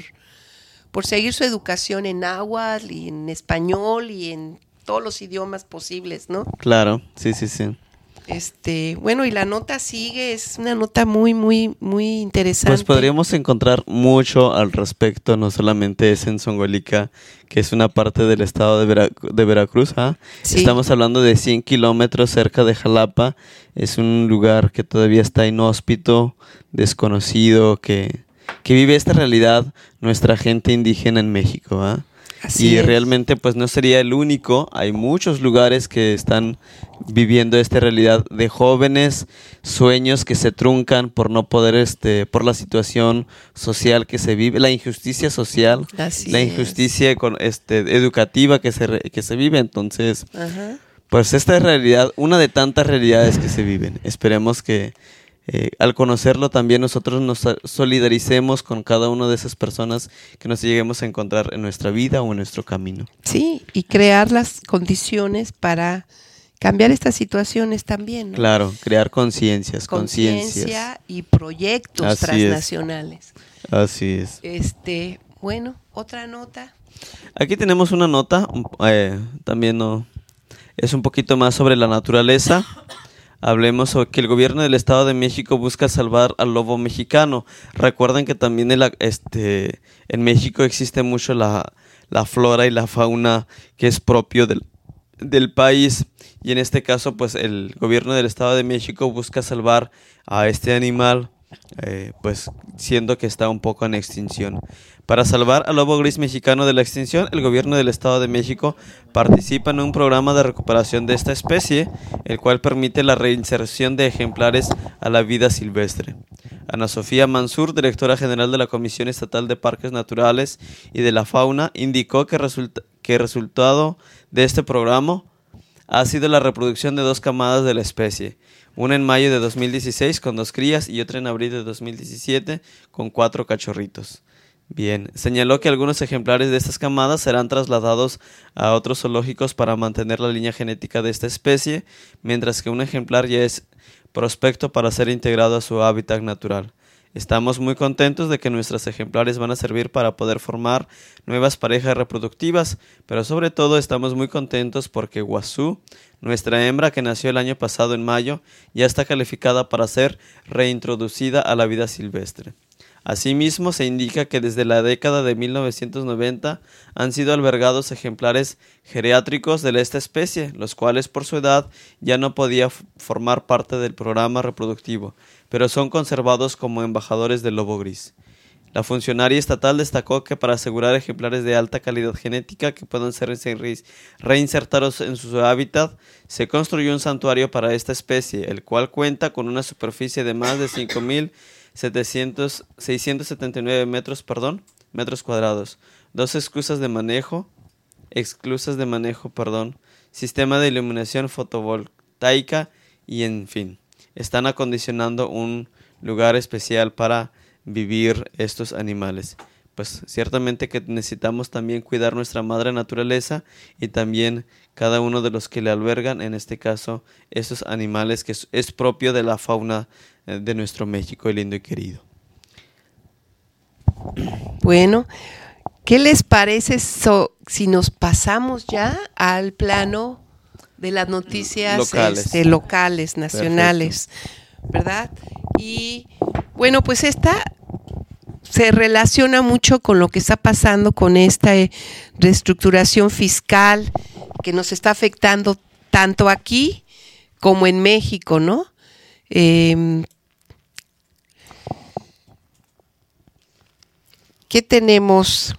S5: por seguir su educación en náhuatl y en español y en todos los idiomas posibles, ¿no?
S2: Claro, sí, sí, sí.
S5: Este, bueno, y la nota sigue, es una nota muy, muy, muy interesante.
S2: Pues podríamos encontrar mucho al respecto, no solamente es en Zongolica, que es una parte del estado de, Vera- de Veracruz, ¿ah?
S5: Sí.
S2: Estamos hablando de cien kilómetros cerca de Jalapa, es un lugar que todavía está inhóspito, desconocido, que, que vive esta realidad nuestra gente indígena en México, ¿ah?
S5: Así
S2: y
S5: es.
S2: realmente pues no sería el único, hay muchos lugares que están viviendo esta realidad de jóvenes, sueños que se truncan por no poder, este, por la situación social que se vive, la injusticia social,
S5: Así
S2: la
S5: es.
S2: injusticia con, este, educativa que se, re- que se vive, entonces
S5: Ajá.
S2: pues esta es realidad, una de tantas realidades que se viven, esperemos que Eh, al conocerlo también nosotros nos solidaricemos con cada una de esas personas que nos lleguemos a encontrar en nuestra vida o en nuestro camino.
S5: Sí, y crear las condiciones para cambiar estas situaciones también, ¿no?
S2: Claro, crear conciencias, conciencias.
S5: Conciencia y proyectos
S2: Así es.
S5: transnacionales.
S2: Así es.
S5: Este, bueno, otra nota.
S2: Aquí tenemos una nota, un- eh, también no, es un poquito más sobre la naturaleza. Hablemos sobre que el gobierno del Estado de México busca salvar al lobo mexicano. Recuerden que también en, la- este, en México existe mucho la, la flora y la fauna que es propio del, del país. Y en este caso, pues el gobierno del Estado de México busca salvar a este animal, eh, pues siendo que está un poco en extinción. Para salvar al lobo gris mexicano de la extinción, el gobierno del Estado de México participa en un programa de recuperación de esta especie, el cual permite la reinserción de ejemplares a la vida silvestre. Ana Sofía Mansur, directora general de la Comisión Estatal de Parques Naturales y de la Fauna, indicó que, resulta, que el resultado de este programa ha sido la reproducción de dos camadas de la especie, una en mayo de dos mil dieciséis con dos crías y otra en abril de dos mil diecisiete con cuatro cachorritos. Bien, señaló que algunos ejemplares de estas camadas serán trasladados a otros zoológicos para mantener la línea genética de esta especie, mientras que un ejemplar ya es prospecto para ser integrado a su hábitat natural. Estamos muy contentos de que nuestros ejemplares van a servir para poder formar nuevas parejas reproductivas, pero sobre todo estamos muy contentos porque Guazú, nuestra hembra que nació el año pasado en mayo, ya está calificada para ser reintroducida a la vida silvestre. Asimismo, se indica que desde la década de mil novecientos noventa han sido albergados ejemplares geriátricos de esta especie, los cuales por su edad ya no podían formar parte del programa reproductivo, pero son conservados como embajadores del lobo gris. La funcionaria estatal destacó que para asegurar ejemplares de alta calidad genética que puedan ser reinsertados en su hábitat, se construyó un santuario para esta especie, el cual cuenta con una superficie de más de cinco mil seiscientos setenta y nueve metros, perdón, metros cuadrados, dos esclusas de manejo, exclusas de manejo, perdón, sistema de iluminación fotovoltaica y en fin, están acondicionando un lugar especial para vivir estos animales. Pues ciertamente que necesitamos también cuidar nuestra madre naturaleza y también cada uno de los que le albergan, en este caso, estos animales que es, es propio de la fauna eh, de nuestro México lindo y querido.
S5: Bueno, ¿Qué les parece so, si nos pasamos ya al plano de las noticias
S2: locales,
S5: este, locales nacionales? Perfecto. ¿Verdad? Y bueno, pues esta se relaciona mucho con lo que está pasando con esta reestructuración fiscal que nos está afectando tanto aquí como en México, ¿no? Eh, ¿Qué tenemos?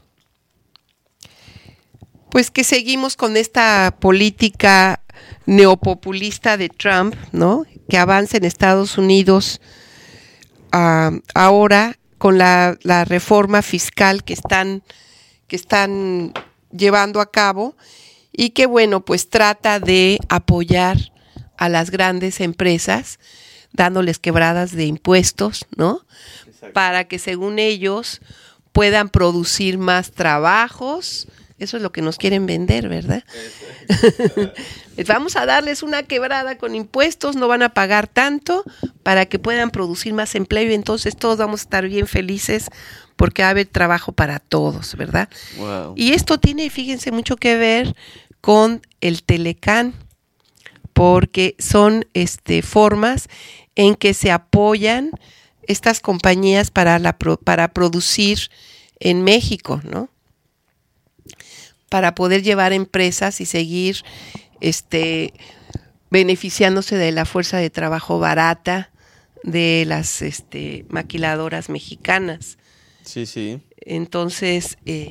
S5: Pues que seguimos con esta política neopopulista de Trump, ¿no? Que avanza en Estados Unidos uh, ahora con la, la reforma fiscal que están, que están llevando a cabo y que, bueno, pues trata de apoyar a las grandes empresas dándoles quebradas de impuestos, ¿no? Exacto. Para que según ellos puedan producir más trabajos. Eso es lo que nos quieren vender, ¿verdad? Vamos a darles una quebrada con impuestos, no van a pagar tanto para que puedan producir más empleo y entonces todos vamos a estar bien felices porque va a haber trabajo para todos, ¿verdad?
S2: Wow.
S5: Y esto tiene, fíjense, mucho que ver con el Telecán, porque son este, formas en que se apoyan estas compañías para, la, para producir en México, ¿no? Para poder llevar empresas y seguir este, beneficiándose de la fuerza de trabajo barata de las este, maquiladoras mexicanas.
S2: Sí, sí.
S5: Entonces, eh,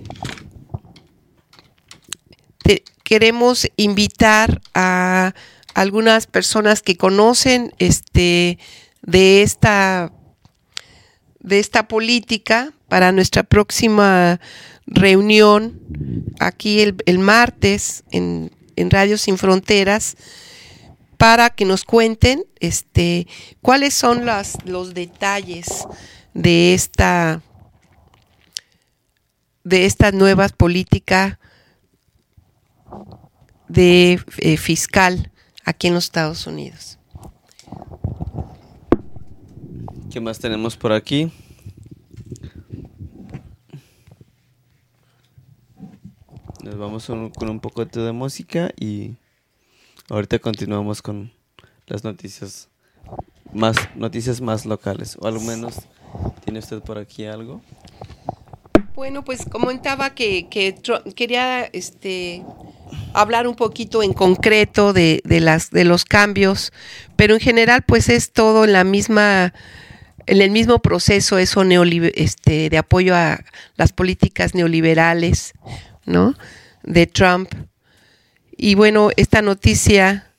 S5: te, queremos invitar a algunas personas que conocen este, de esta, de esta política para nuestra próxima reunión aquí el, el martes en, en Radio Sin Fronteras para que nos cuenten este cuáles son las, los detalles de esta de esta nueva política de eh, fiscal aquí en los Estados Unidos.
S2: ¿Qué más tenemos por aquí? Nos vamos un, con un poco de música y ahorita continuamos con las noticias más noticias más locales. O al menos, ¿tiene usted por aquí algo?
S5: Bueno, pues comentaba que, que tro- quería este hablar un poquito en concreto de, de las de los cambios, pero en general pues es todo en la misma en el mismo proceso eso neoliber- este de apoyo a las políticas neoliberales, ¿no? De Trump. Y bueno, esta noticia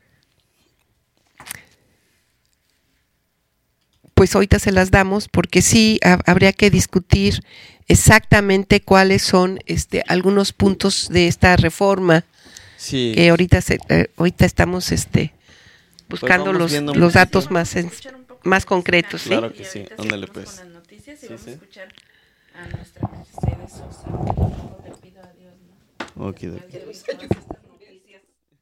S5: pues ahorita se las damos porque sí ha, habría que discutir exactamente cuáles son este algunos puntos de esta reforma.
S2: Sí.
S5: Que ahorita se, eh, ahorita estamos este buscando
S2: pues
S5: los, los datos más en, más concretos, ¿sí?
S2: Claro que sí. Ándale pues.
S6: Con las noticias y
S2: Sí,
S6: vamos
S2: sí.
S6: a escuchar a nuestra Mercedes Sosa. Le pido a Dios, ¿no?
S2: Okay, okay.
S6: Que todas estas noticias.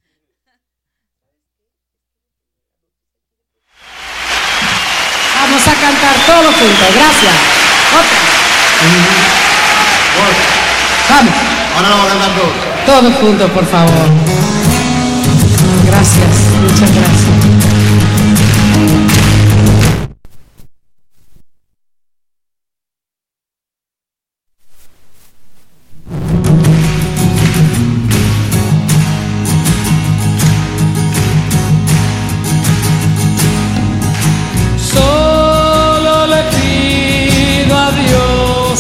S14: Vamos a cantar todos juntos, gracias. Otra. Vamos.
S10: Ahora lo vamos a cantar todos.
S14: Todos juntos, por favor. Gracias, muchas gracias.
S4: Solo le pido a Dios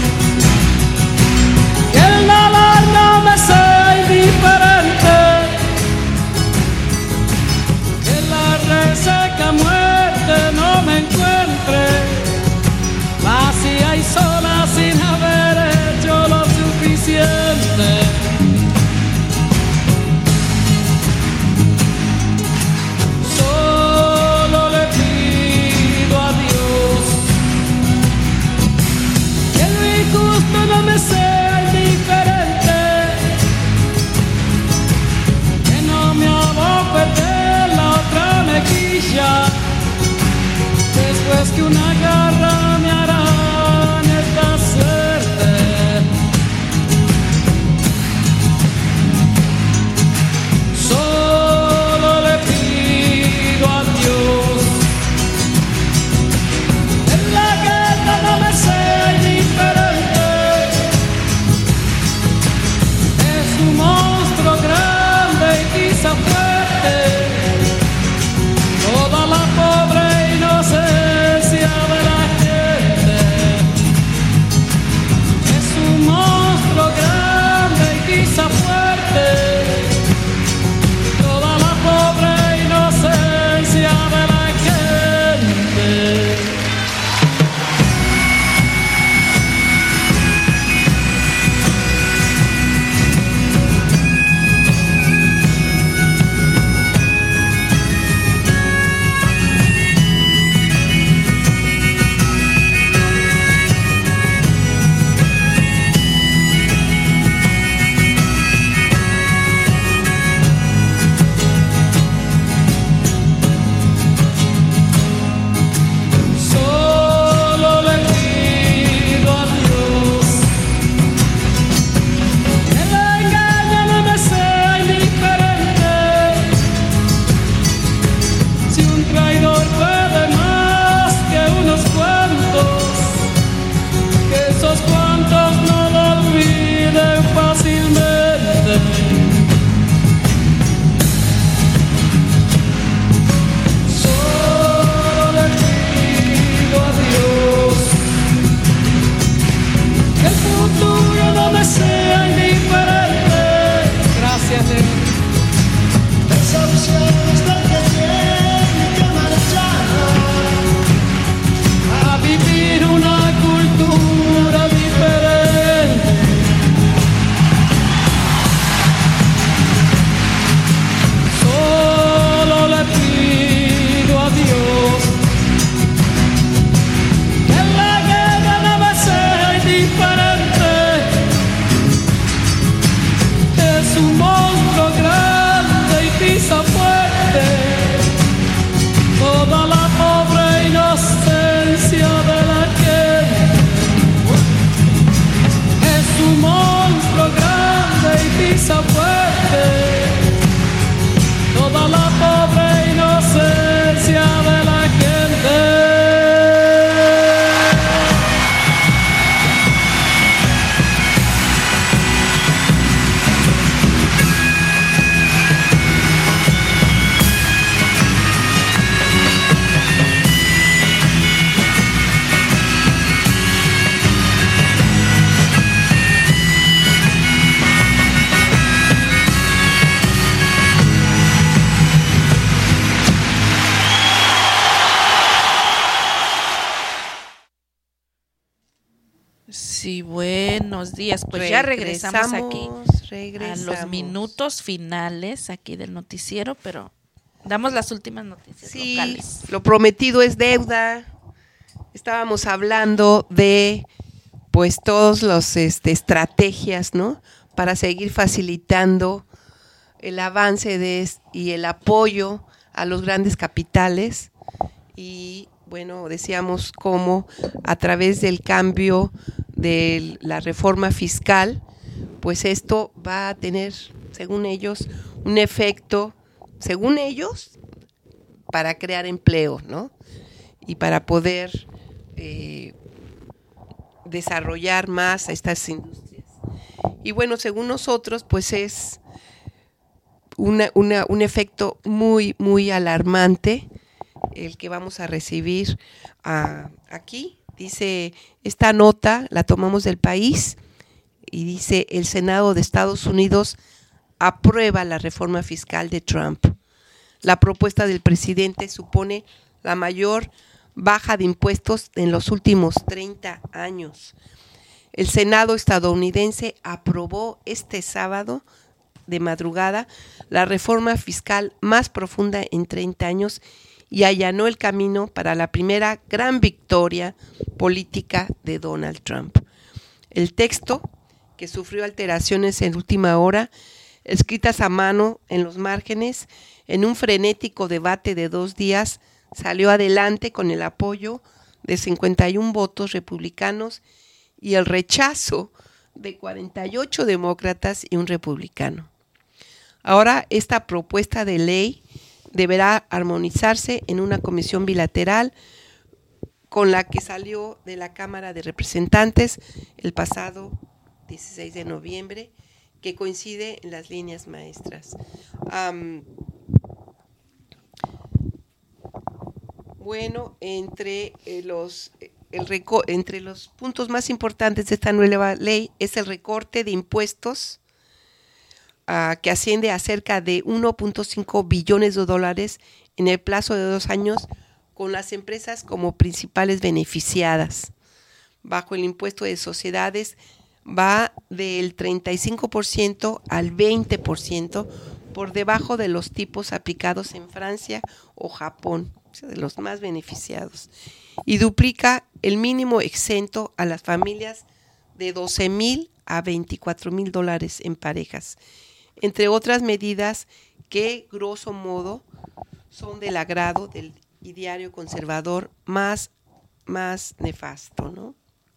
S4: que el dolor no me sea indiferente, que la reseca muera
S6: Sí, buenos días. Pues ya regresamos, aquí
S5: regresamos.
S6: a los minutos finales aquí del noticiero, pero damos las últimas noticias
S5: sí,
S6: locales.
S5: Lo prometido es deuda. Estábamos hablando de pues todos los este, estrategias, ¿no? Para seguir facilitando el avance de y el apoyo a los grandes capitales. Y bueno, decíamos cómo a través del cambio de la reforma fiscal, pues esto va a tener, según ellos, un efecto, según ellos, para crear empleo, ¿no? Y para poder eh, desarrollar más a estas industrias. Y bueno, según nosotros, pues es una, una, un efecto muy, muy alarmante el que vamos a recibir uh, aquí. Dice, esta nota la tomamos del País y dice, el Senado de Estados Unidos aprueba la reforma fiscal de Trump. La propuesta del presidente supone la mayor baja de impuestos en los últimos treinta años. El Senado estadounidense aprobó este sábado de madrugada la reforma fiscal más profunda en treinta años y allanó el camino para la primera gran victoria política de Donald Trump. El texto, que sufrió alteraciones en última hora, escritas a mano en los márgenes, en un frenético debate de dos días, salió adelante con el apoyo de cincuenta y uno votos republicanos y el rechazo de cuarenta y ocho demócratas y un republicano. Ahora esta propuesta de ley deberá armonizarse en una comisión bilateral con la que salió de la Cámara de Representantes el pasado dieciséis de noviembre, que coincide en las líneas maestras. Um, bueno, entre eh, los el reco- entre los puntos más importantes de esta nueva ley es el recorte de impuestos Uh, que asciende a cerca de uno punto cinco billones de dólares en el plazo de dos años, con las empresas como principales beneficiadas. Bajo el impuesto de sociedades va del treinta y cinco por ciento al veinte por ciento, por debajo de los tipos aplicados en Francia o Japón, o sea, de los más beneficiados. Y duplica el mínimo exento a las familias de doce mil a veinticuatro mil dólares en parejas, entre otras medidas que, grosso modo, son del agrado del ideario conservador más, más nefasto, ¿no?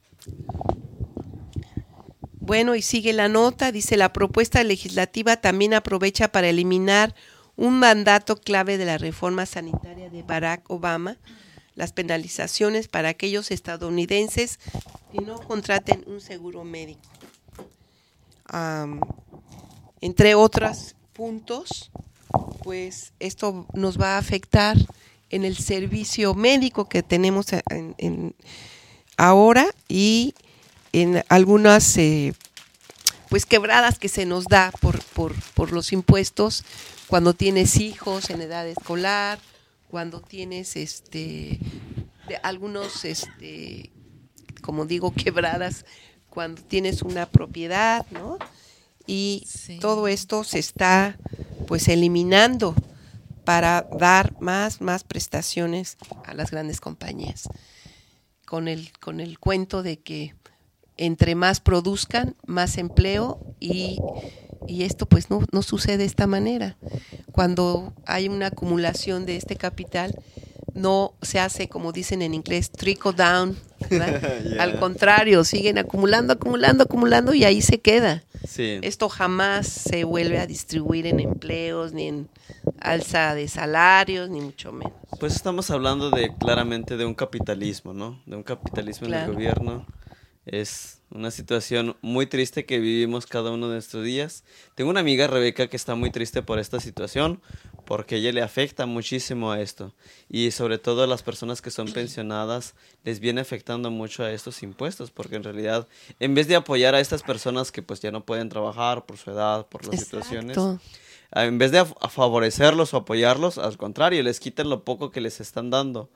S5: Bueno, y sigue la nota, dice, la propuesta legislativa también aprovecha para eliminar un mandato clave de la reforma sanitaria de Barack Obama, las penalizaciones para aquellos estadounidenses que no contraten un seguro médico. Um, Entre otros puntos, pues esto nos va a afectar en el servicio médico que tenemos en, en ahora y en algunas eh, pues quebradas que se nos da por, por, por los impuestos cuando tienes hijos en edad escolar, cuando tienes este de algunos este como digo quebradas cuando tienes una propiedad, ¿no? Y sí, todo esto se está pues eliminando para dar más, más prestaciones a las grandes compañías. Con el, con el cuento de que entre más produzcan, más empleo y, y esto pues no, no sucede de esta manera. Cuando hay una acumulación de este capital, no se hace, como dicen en inglés, trickle down, ¿verdad? Yeah. Al contrario, siguen acumulando, acumulando, acumulando y ahí se queda.
S2: Sí.
S5: Esto jamás se vuelve a distribuir en empleos, ni en alza de salarios, ni mucho menos.
S2: Pues estamos hablando de claramente de un capitalismo, ¿no? De un capitalismo claro. En el gobierno. Es una situación muy triste que vivimos cada uno de nuestros días. Tengo una amiga, Rebeca, que está muy triste por esta situación, porque a ella le afecta muchísimo a esto. Y sobre todo a las personas que son pensionadas, les viene afectando mucho a estos impuestos, porque en realidad, en vez de apoyar a estas personas que pues ya no pueden trabajar por su edad, por las Exacto. situaciones, en vez de favorecerlos o apoyarlos, al contrario, les quitan lo poco que les están dando.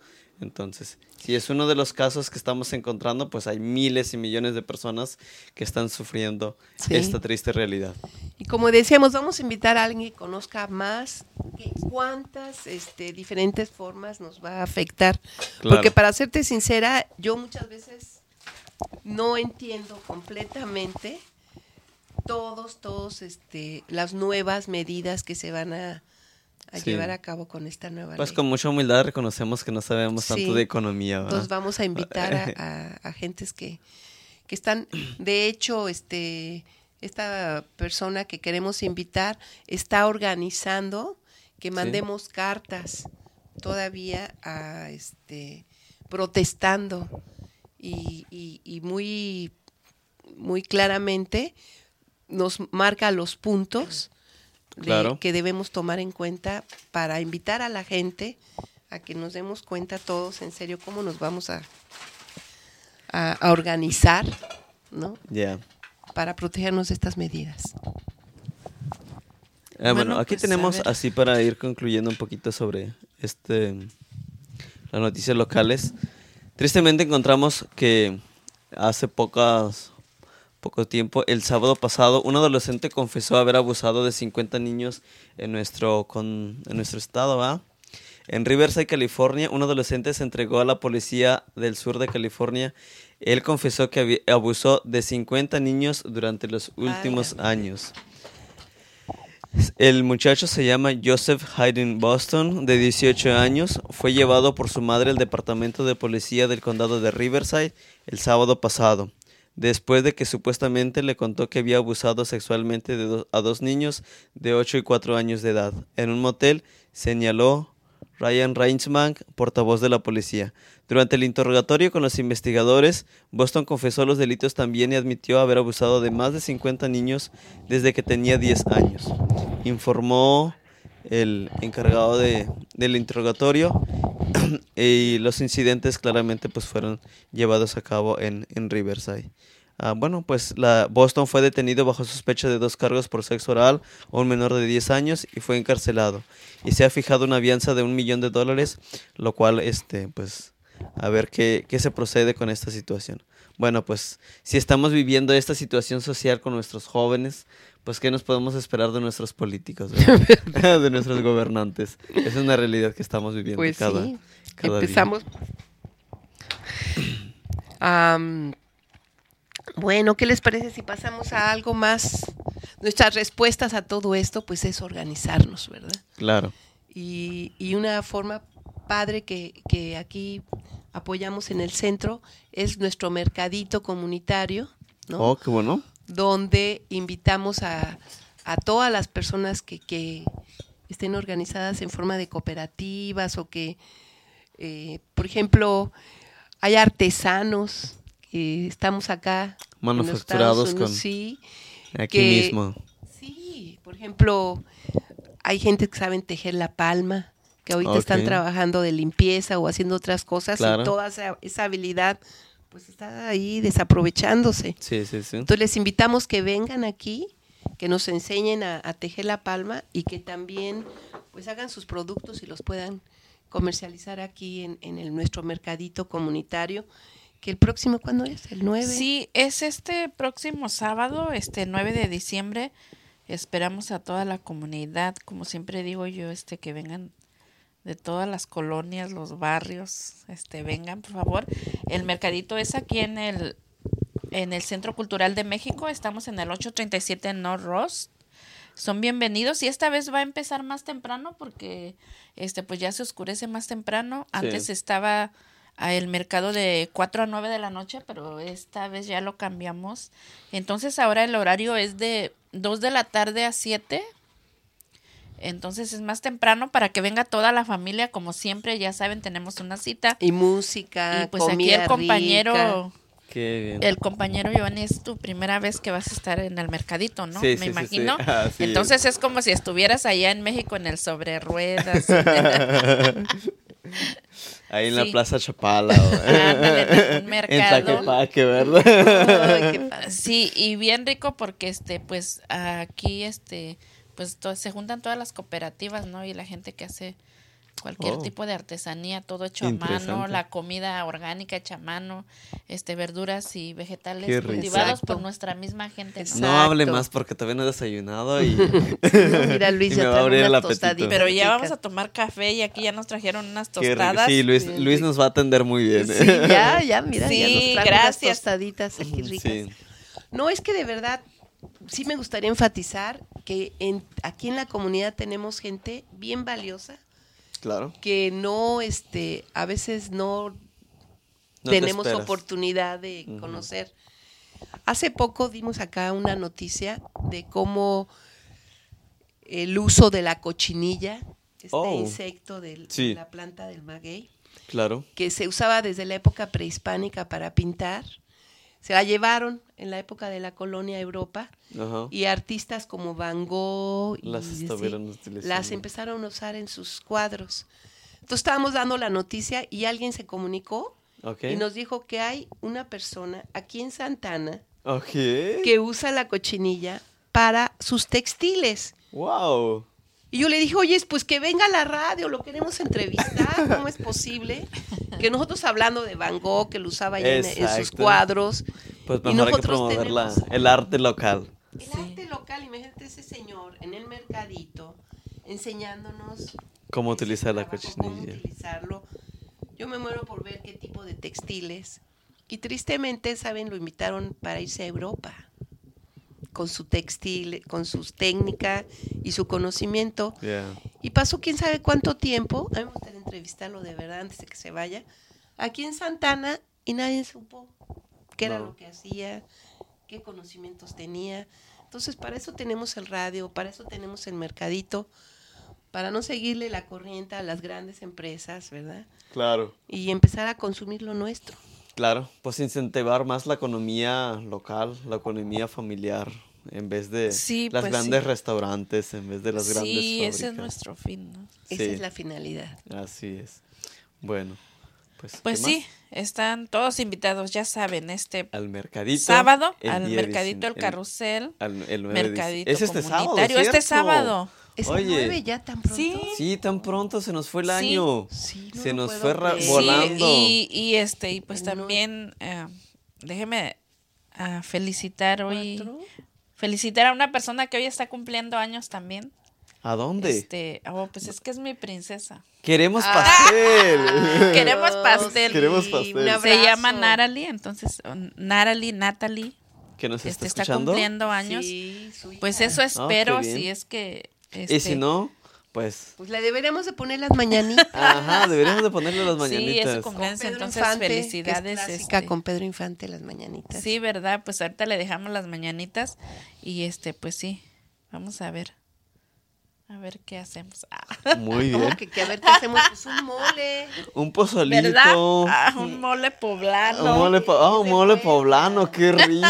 S2: Entonces, si es uno de los casos que estamos encontrando, pues hay miles y millones de personas que están sufriendo
S5: Sí.
S2: esta triste realidad.
S5: Y como decíamos, vamos a invitar a alguien que conozca más que cuántas este, diferentes formas nos va a afectar.
S2: Claro.
S5: Porque para serte sincera, yo muchas veces no entiendo completamente todos, todos este, las nuevas medidas que se van a, a
S2: Sí.
S5: llevar a cabo con esta nueva
S2: Pues
S5: ley.
S2: con mucha humildad reconocemos que no sabemos
S5: Sí.
S2: tanto de economía, ¿verdad?
S5: Entonces vamos a invitar a, a, a gentes que, que están, de hecho, este, esta persona que queremos invitar está organizando que mandemos cartas todavía a este protestando y, y, y muy, muy claramente nos marca los puntos de-
S2: Claro.
S5: que debemos tomar en cuenta para invitar a la gente a que nos demos cuenta todos en serio cómo nos vamos a, a, a organizar, ¿no?
S2: Ya.
S5: Para protegernos de estas medidas.
S2: Ah, bueno,
S5: Bueno,
S2: aquí
S5: pues, a
S2: tenemos
S5: ver.
S2: así para ir concluyendo un poquito sobre este las noticias locales. Tristemente encontramos que hace pocas poco tiempo, el sábado pasado, un adolescente confesó haber abusado de cincuenta niños en nuestro con, en nuestro estado, ¿va? En Riverside, California, un adolescente se entregó a la policía del sur de California. Él confesó que había- abusó de cincuenta niños durante los últimos años. El muchacho se llama Joseph Hayden Boston, de dieciocho años. Fue llevado por su madre al departamento de policía del condado de Riverside el sábado pasado, después de que supuestamente le contó que había abusado sexualmente de do- a dos niños de ocho y cuatro años de edad en un motel, señaló Ryan Reinsman, portavoz de la policía. Durante el interrogatorio con los investigadores, Boston confesó los delitos también y admitió haber abusado de más de cincuenta niños desde que tenía diez años. Informó el encargado de, del interrogatorio y los incidentes claramente pues fueron llevados a cabo en, en Riverside. Ah, bueno, pues la Boston fue detenido bajo sospecha de dos cargos por sexo oral a un menor de diez años y fue encarcelado. Y se ha fijado una fianza de un millón de dólares, lo cual, este, pues, a ver qué, qué se procede con esta situación. Bueno, pues, si estamos viviendo esta situación social con nuestros jóvenes, pues, ¿qué nos podemos esperar de nuestros políticos, verdad? De nuestros gobernantes? Es una realidad que estamos viviendo
S5: Pues
S2: cada,
S5: sí,
S2: cada día.
S5: empezamos. Am, bueno, ¿qué les parece si pasamos a algo más? Nuestras respuestas a todo esto, pues es organizarnos, ¿verdad?
S2: Claro.
S5: Y, y una forma padre que, que aquí apoyamos en el centro es nuestro mercadito comunitario, ¿no?
S2: Oh, qué bueno.
S5: Donde invitamos a, a todas las personas que, que estén organizadas en forma de cooperativas o que, eh, por ejemplo, hay artesanos que estamos acá en los
S2: Manufacturados
S5: Estados Unidos,
S2: con-
S5: sí,
S2: aquí
S5: que-
S2: mismo.
S5: Sí, por ejemplo, hay gente que saben tejer la palma, que ahorita
S2: Ok.
S5: están trabajando de limpieza o haciendo otras cosas
S2: Claro.
S5: y toda esa, esa habilidad pues está ahí desaprovechándose.
S2: Sí, sí, sí.
S5: Entonces les invitamos que vengan aquí, que nos enseñen a, a tejer la palma y que también pues hagan sus productos y los puedan comercializar aquí en, en el, nuestro mercadito comunitario, que el próximo, ¿cuándo es? ¿El nueve?
S6: Sí, es este próximo sábado, este nueve de diciembre. Esperamos a toda la comunidad, como siempre digo yo, este que vengan de todas las colonias, los barrios, este vengan, por favor. El mercadito es aquí en el en el Centro Cultural de México, estamos en el ocho treinta y siete North Ross. Son bienvenidos y esta vez va a empezar más temprano porque este pues ya se oscurece más temprano. Antes
S2: Sí.
S6: estaba a el mercado de cuatro a nueve de la noche, pero esta vez ya lo cambiamos. Entonces ahora el horario es de dos de la tarde a siete. Entonces es más temprano para que venga toda la familia, como siempre, ya saben, tenemos una cita.
S5: Y música,
S6: Y pues aquí
S5: comida
S6: el compañero,
S5: rica.
S2: Qué bien.
S6: el compañero Giovanni, es tu primera vez que vas a estar en el mercadito, ¿no?
S2: Sí,
S6: Me
S2: sí, sí,
S6: imagino.
S2: sí. Así es.
S6: Entonces es como si estuvieras allá en México en el sobre ruedas.
S2: Ahí en la
S6: Sí.
S2: Plaza Chapala. o-
S6: Ándale, un
S2: En
S6: mercado.
S2: Tlaquepaque, ¿verdad?
S5: Ay, qué padre.
S6: Sí, y bien rico porque este, pues aquí este, pues to- se juntan todas las cooperativas, ¿no? Y la gente que hace cualquier
S2: Oh.
S6: tipo de artesanía, todo hecho a mano,
S2: Interesante.
S6: la comida orgánica hecha a mano, este verduras y vegetales
S2: Qué rico.
S6: cultivados
S5: Exacto.
S6: por nuestra misma gente. ¿no?
S5: Exacto.
S2: No hable más porque todavía no he desayunado y,
S5: No, mira, Luis,
S2: y
S5: ya
S2: me va a
S5: trae
S2: abrir
S5: unas
S2: el apetito.
S5: tostaditas.
S6: Pero ya
S5: ricas.
S6: vamos a tomar café y aquí ya nos trajeron unas
S2: Qué rico.
S6: tostadas.
S2: Sí, Luis,
S5: Bien
S2: Luis
S5: rico.
S2: nos va a atender muy bien.
S5: Sí, ya, ya, mira, ya
S6: Sí,
S5: nos trajo unas
S6: gracias.
S5: tostaditas aquí ricas.
S2: Sí.
S5: No, es que de verdad sí me gustaría enfatizar que en, aquí en la comunidad tenemos gente bien valiosa
S2: Claro.
S5: que no, este, a veces no,
S2: No te
S5: tenemos
S2: esperas.
S5: oportunidad de
S2: Ujú.
S5: conocer. Hace poco dimos acá una noticia de cómo el uso de la cochinilla, este
S2: Oh.
S5: insecto del-
S2: Sí.
S5: de la planta del maguey,
S2: Claro.
S5: que se usaba desde la época prehispánica para pintar, se la llevaron en la época de la colonia a Europa
S2: Ajá.
S5: y artistas como Van Gogh y
S2: Las
S5: así,
S2: estuvieron utilizando.
S5: las empezaron a usar en sus cuadros. Entonces estábamos dando la noticia y alguien se comunicó
S2: Ok.
S5: y nos dijo que hay una persona aquí en Santana
S2: Ok.
S5: que usa la cochinilla para sus textiles.
S2: Wow.
S5: Y yo le dije, oye, pues que venga a la radio, lo queremos entrevistar, ¿cómo es posible? Que nosotros hablando de Van Gogh, que lo usaba ya en, en sus
S2: Exacto.
S5: cuadros,
S2: Pues
S5: y
S2: mejor hay que
S5: nosotros
S2: promover la-
S5: tenemos
S2: el arte local.
S5: el arte local, imagínate ese señor en el mercadito enseñándonos
S2: Cómo
S5: ese
S2: utilizar la
S5: trabajo, cómo
S2: cochinilla.
S5: utilizarlo. Yo me muero por ver qué tipo de textiles. Y tristemente, ¿saben? Lo invitaron para irse a Europa con su textil, con su técnica y su conocimiento.
S2: Yeah.
S5: Y pasó quién sabe cuánto tiempo, a mí me gustaría entrevistarlo de verdad antes de que se vaya, aquí en Santana y nadie supo qué era
S2: No.
S5: lo que hacía, qué conocimientos tenía. Entonces para eso tenemos el radio, para eso tenemos el mercadito, para no seguirle la corriente a las grandes empresas, ¿verdad?
S2: Claro.
S5: Y empezar a consumir lo nuestro.
S2: Claro, pues incentivar más la economía local, la economía familiar, en vez de
S6: Sí,
S2: las
S6: pues
S2: grandes
S6: sí.
S2: restaurantes, en vez de las grandes
S6: Sí,
S2: fábricas.
S6: ese es nuestro fin, ¿no?
S5: Esa
S2: Sí.
S5: es la finalidad.
S2: Así es. Bueno, pues,
S6: Pues
S2: ¿qué
S6: sí,
S2: más?
S6: están todos invitados, ya saben, este
S2: Al mercadito.
S6: sábado,
S2: el
S6: al
S2: día
S6: mercadito El
S2: diecin-
S6: Carrusel,
S2: al- el nueve de dic-
S6: mercadito
S2: Es este sábado,
S6: comunitario, este
S2: ¿cierto?
S6: sábado.
S5: ¿Es el
S2: Oye.
S5: nueve ya tan pronto?
S6: Sí.
S2: Sí, tan pronto se nos fue el
S6: Sí.
S2: año.
S5: Sí, no
S2: se
S5: lo
S2: nos
S5: puedo
S2: fue ra-
S5: creer.
S6: Sí,
S2: volando.
S6: y, y este, y pues
S5: El nueve.
S6: también, eh, déjeme ah, felicitar hoy,
S5: ¿Cuatro?
S6: felicitar a una persona que hoy está cumpliendo años también.
S2: ¿A dónde?
S6: Este, oh, pues es que es mi princesa.
S2: Queremos
S5: Ah.
S2: pastel.
S6: Queremos pastel.
S2: Queremos
S5: Sí,
S2: pastel.
S5: un
S6: Se
S5: abrazo.
S6: llama Natalie, entonces, oh, Natalie, Natalie,
S2: ¿Que nos está
S6: este, está
S2: escuchando?
S6: cumpliendo años.
S5: Sí, su hija.
S6: Pues eso
S2: Ah,
S6: espero,
S2: qué bien.
S6: si es que...
S2: Y
S6: este,
S2: si no, pues...
S5: Pues le deberíamos de poner las mañanitas.
S2: Ajá, deberíamos de ponerle las
S6: Sí, es su
S2: mañanitas.
S5: Con
S6: cumpleaños,
S5: Pedro
S6: entonces
S5: Infante, que es
S6: felicidades.
S5: clásica
S6: este,
S5: con Pedro Infante, las mañanitas.
S6: Sí, ¿verdad? Pues ahorita le dejamos las mañanitas y este, pues sí, vamos a ver. A ver qué hacemos. Ah,
S2: Muy
S5: ¿Cómo
S2: bien.
S5: que, que a ver qué hacemos? Pues un mole.
S2: Un pozolito.
S6: ¿verdad? Ah, un mole poblano.
S2: Un mole, po- ah, un
S5: Se
S2: mole
S5: puede.
S2: poblano, qué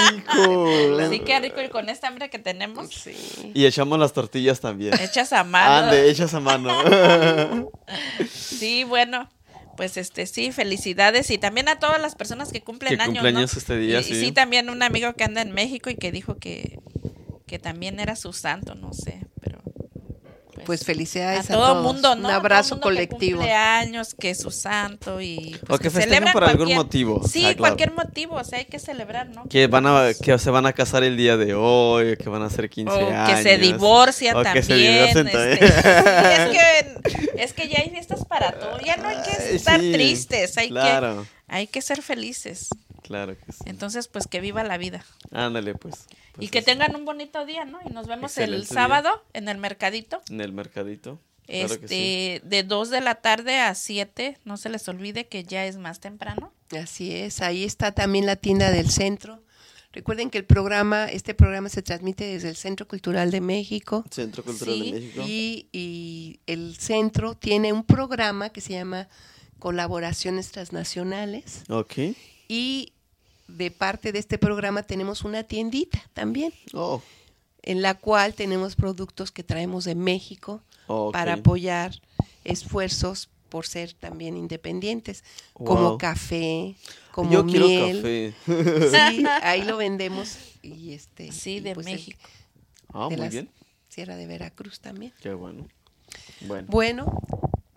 S2: rico.
S6: Sí, qué rico y con esta hambre que tenemos.
S5: Sí.
S2: Y echamos las tortillas también.
S6: Hechas a mano.
S2: Ande, hechas a mano.
S6: Sí, bueno. Pues este sí, felicidades y también a todas las personas que cumplen
S2: Que
S6: años,
S2: cumplen
S6: ¿no?
S2: años este día,
S6: y,
S2: sí.
S6: y sí, también un amigo que anda en México y que dijo que, que también era su santo, no sé, pero
S5: Pues felicidades
S6: a
S5: a,
S6: todo
S5: todos.
S6: mundo, ¿no?
S5: Un abrazo
S6: Todo mundo que
S5: colectivo.
S6: cumple años, que es su santo y pues,
S2: O que festejen
S6: celebran
S2: por algún
S6: cualquier-
S2: motivo.
S6: Sí,
S2: Ah, claro.
S6: cualquier motivo, o sea, hay que celebrar, ¿no?
S2: Que van a que se van a casar el día de hoy, que van a hacer quince
S6: O
S2: años.
S6: que se divorcia
S2: o
S6: también.
S2: que se divorcien también.
S6: este, es que es que ya hay fiestas para todo, ya no hay que
S2: Ay,
S6: estar
S2: sí,
S6: tristes, hay
S2: claro.
S6: que hay que ser felices.
S2: Claro que sí.
S6: Entonces, pues que viva la vida.
S2: Ándale, pues. pues
S6: y que
S2: eso.
S6: tengan un bonito día, ¿no? Y nos vemos el
S2: Excelente
S6: sábado en el mercadito.
S2: En el mercadito. Claro
S6: Este,
S2: que sí.
S6: de dos de la tarde a siete, no se les olvide que ya es más temprano.
S5: Así es, ahí está también la tienda del centro. Recuerden que el programa, este programa se transmite desde el Centro Cultural de México.
S2: Centro Cultural
S6: Sí,
S2: de México.
S5: Y, y el centro tiene un programa que se llama Colaboraciones Transnacionales.
S2: Ok.
S5: Y de parte de este programa tenemos una tiendita también,
S2: Oh.
S5: en la cual tenemos productos que traemos de México
S2: Oh, ok.
S5: para apoyar esfuerzos por ser también independientes,
S2: Wow.
S5: como café, como
S2: Yo quiero
S5: miel.
S2: café.
S5: Sí, ahí lo vendemos y este
S6: Sí,
S5: y
S6: de
S5: pues el-
S6: México.
S2: Ah,
S5: de
S2: muy
S5: la
S2: bien.
S5: Sierra de Veracruz también.
S2: Qué bueno. Bueno.
S5: Bueno,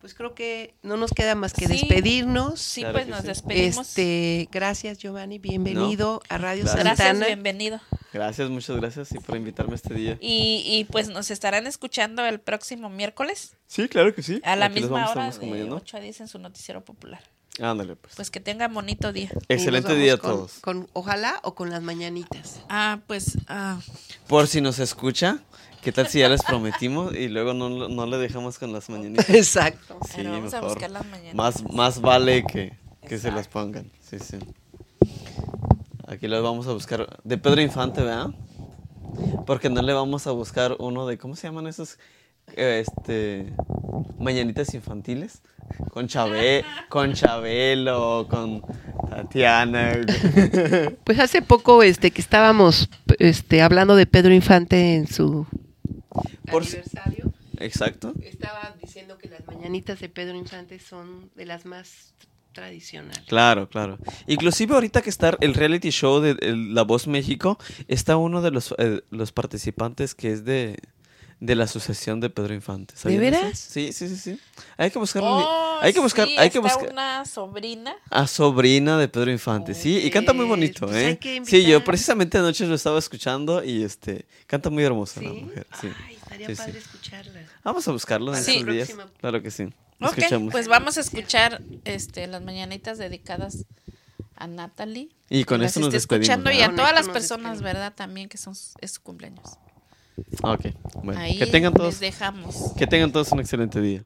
S5: Pues creo que no nos queda más que
S6: Sí.
S5: despedirnos.
S6: Sí,
S2: Claro
S6: pues
S2: que
S6: nos
S2: sí.
S6: despedimos.
S5: Este, gracias Giovanni, bienvenido a Radio
S2: Gracias.
S6: Gracias,
S5: Santana.
S6: bienvenido.
S2: Gracias, muchas gracias y por invitarme este día.
S6: Y, y pues nos estarán escuchando el próximo miércoles
S2: Sí, claro que sí.
S6: a la
S2: Aquí les
S6: misma
S2: vamos a estar
S6: hora
S2: más
S6: de
S2: acompañando.
S6: ocho a diez en su noticiero popular.
S2: Ándale, pues.
S6: Pues que tengan bonito día.
S2: Excelente
S5: Y nos
S2: día a
S5: vamos con-
S2: todos.
S5: Con, ojalá o con las mañanitas.
S6: Ah, pues ah,
S2: Por si nos escucha, ¿qué tal si ya les prometimos y luego no, lo- no le dejamos con las mañanitas?
S5: Exacto.
S2: Sí,
S6: Pero vamos a
S2: mejor.
S6: buscar las mañanitas.
S2: Más, más vale que, que se las pongan. Sí, sí. Aquí las vamos a buscar. De Pedro Infante, ¿verdad? Porque no le vamos a buscar uno de, ¿cómo se llaman esos? Eh, Este, mañanitas infantiles. Con Chabe, con Chabelo, con Tatiana.
S5: Pues hace poco este que estábamos este hablando de Pedro Infante en su
S2: Por si-
S5: aniversario,
S2: Exacto.
S5: estaba diciendo que las mañanitas de Pedro Infante son de las más tradicionales.
S2: Claro, claro. Inclusive ahorita que está el reality show de el- La Voz México, está uno de los, eh, los participantes que es de, de la asociación de Pedro Infante. ¿Sabían
S5: ¿De
S2: eso?
S5: veras?
S2: Sí, sí, sí, sí. Hay que buscar un-
S6: Oh,
S2: hay que buscar,
S6: sí,
S2: hay que
S6: está
S2: buscar
S6: una sobrina.
S2: a sobrina de Pedro Infante, sí, y canta muy bonito,
S5: pues
S2: ¿eh?
S5: hay que
S2: Sí, yo
S5: invitar.
S2: precisamente anoche lo estaba escuchando y este canta muy hermosa la
S5: ¿Sí?
S2: mujer, sí.
S5: Ay, estaría
S2: Sí, sí.
S5: padre escucharla.
S2: Vamos a buscarlo en
S6: Sí.
S2: estos días.
S5: Próxima.
S2: Claro que sí.
S6: Ok,
S2: Escuchamos.
S6: pues vamos a escuchar este las mañanitas dedicadas a Natalie.
S2: Y con
S6: Que
S2: esto
S6: las
S2: nos
S6: esté
S2: despedimos,
S6: escuchando y
S2: ¿verdad?
S6: a todas
S5: Con
S6: las
S5: esto nos
S6: personas,
S5: despedimos.
S6: ¿verdad? También que son su- es su cumpleaños.
S2: Ok, bueno,
S6: Ahí
S2: que tengan
S6: les
S2: todos
S6: dejamos.
S2: que tengan todos un excelente día.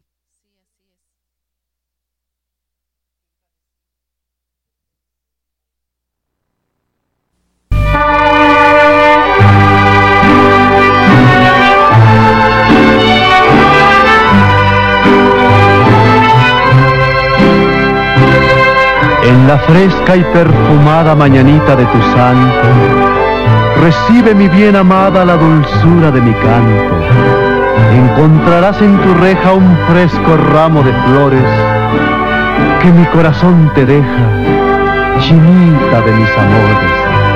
S15: En la fresca y perfumada mañanita de tu santo, recibe mi bien amada la dulzura de mi canto. Encontrarás en tu reja un fresco ramo de flores que mi corazón te deja, chinita de mis amores.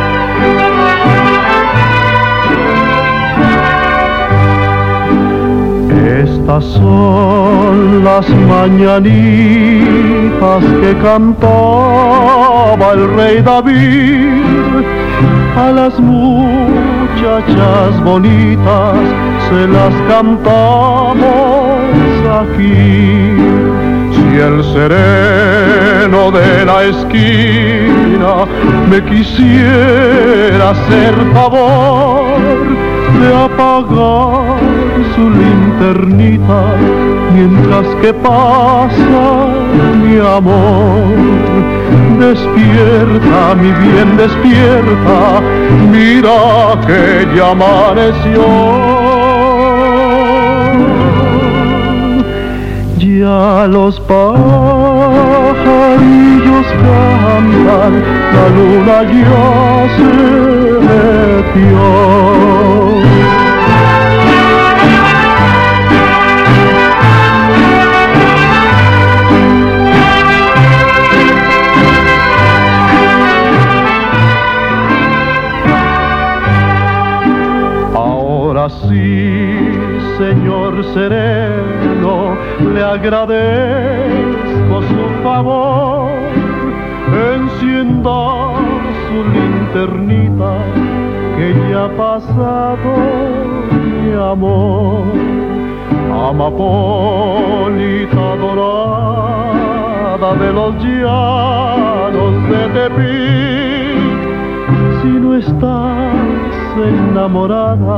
S15: Estas son las mañanitas que cantaba el rey David. A las muchachas bonitas se las cantamos aquí. Si el sereno de la esquina me quisiera hacer favor de apagar su linternita mientras que pasa mi amor. Despierta, mi bien, despierta, mira que ya amaneció. Ya los pajarillos cantan, la luna ya se metió. Ahora sí, señor sereno, le agradezco su favor. Encienda su linternita, que ya ha pasado mi amor. Amapolita dorada de los llanos de Tepic, si no estás enamorada,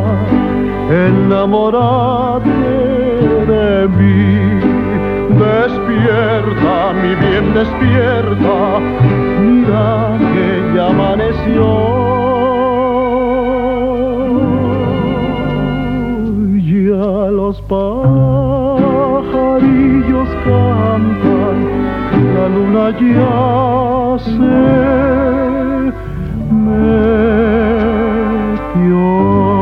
S15: enamórate de mí. Despierta, mi bien, despierta, mira que ya amaneció. Ya los pajarillos cantan, la luna ya se metió.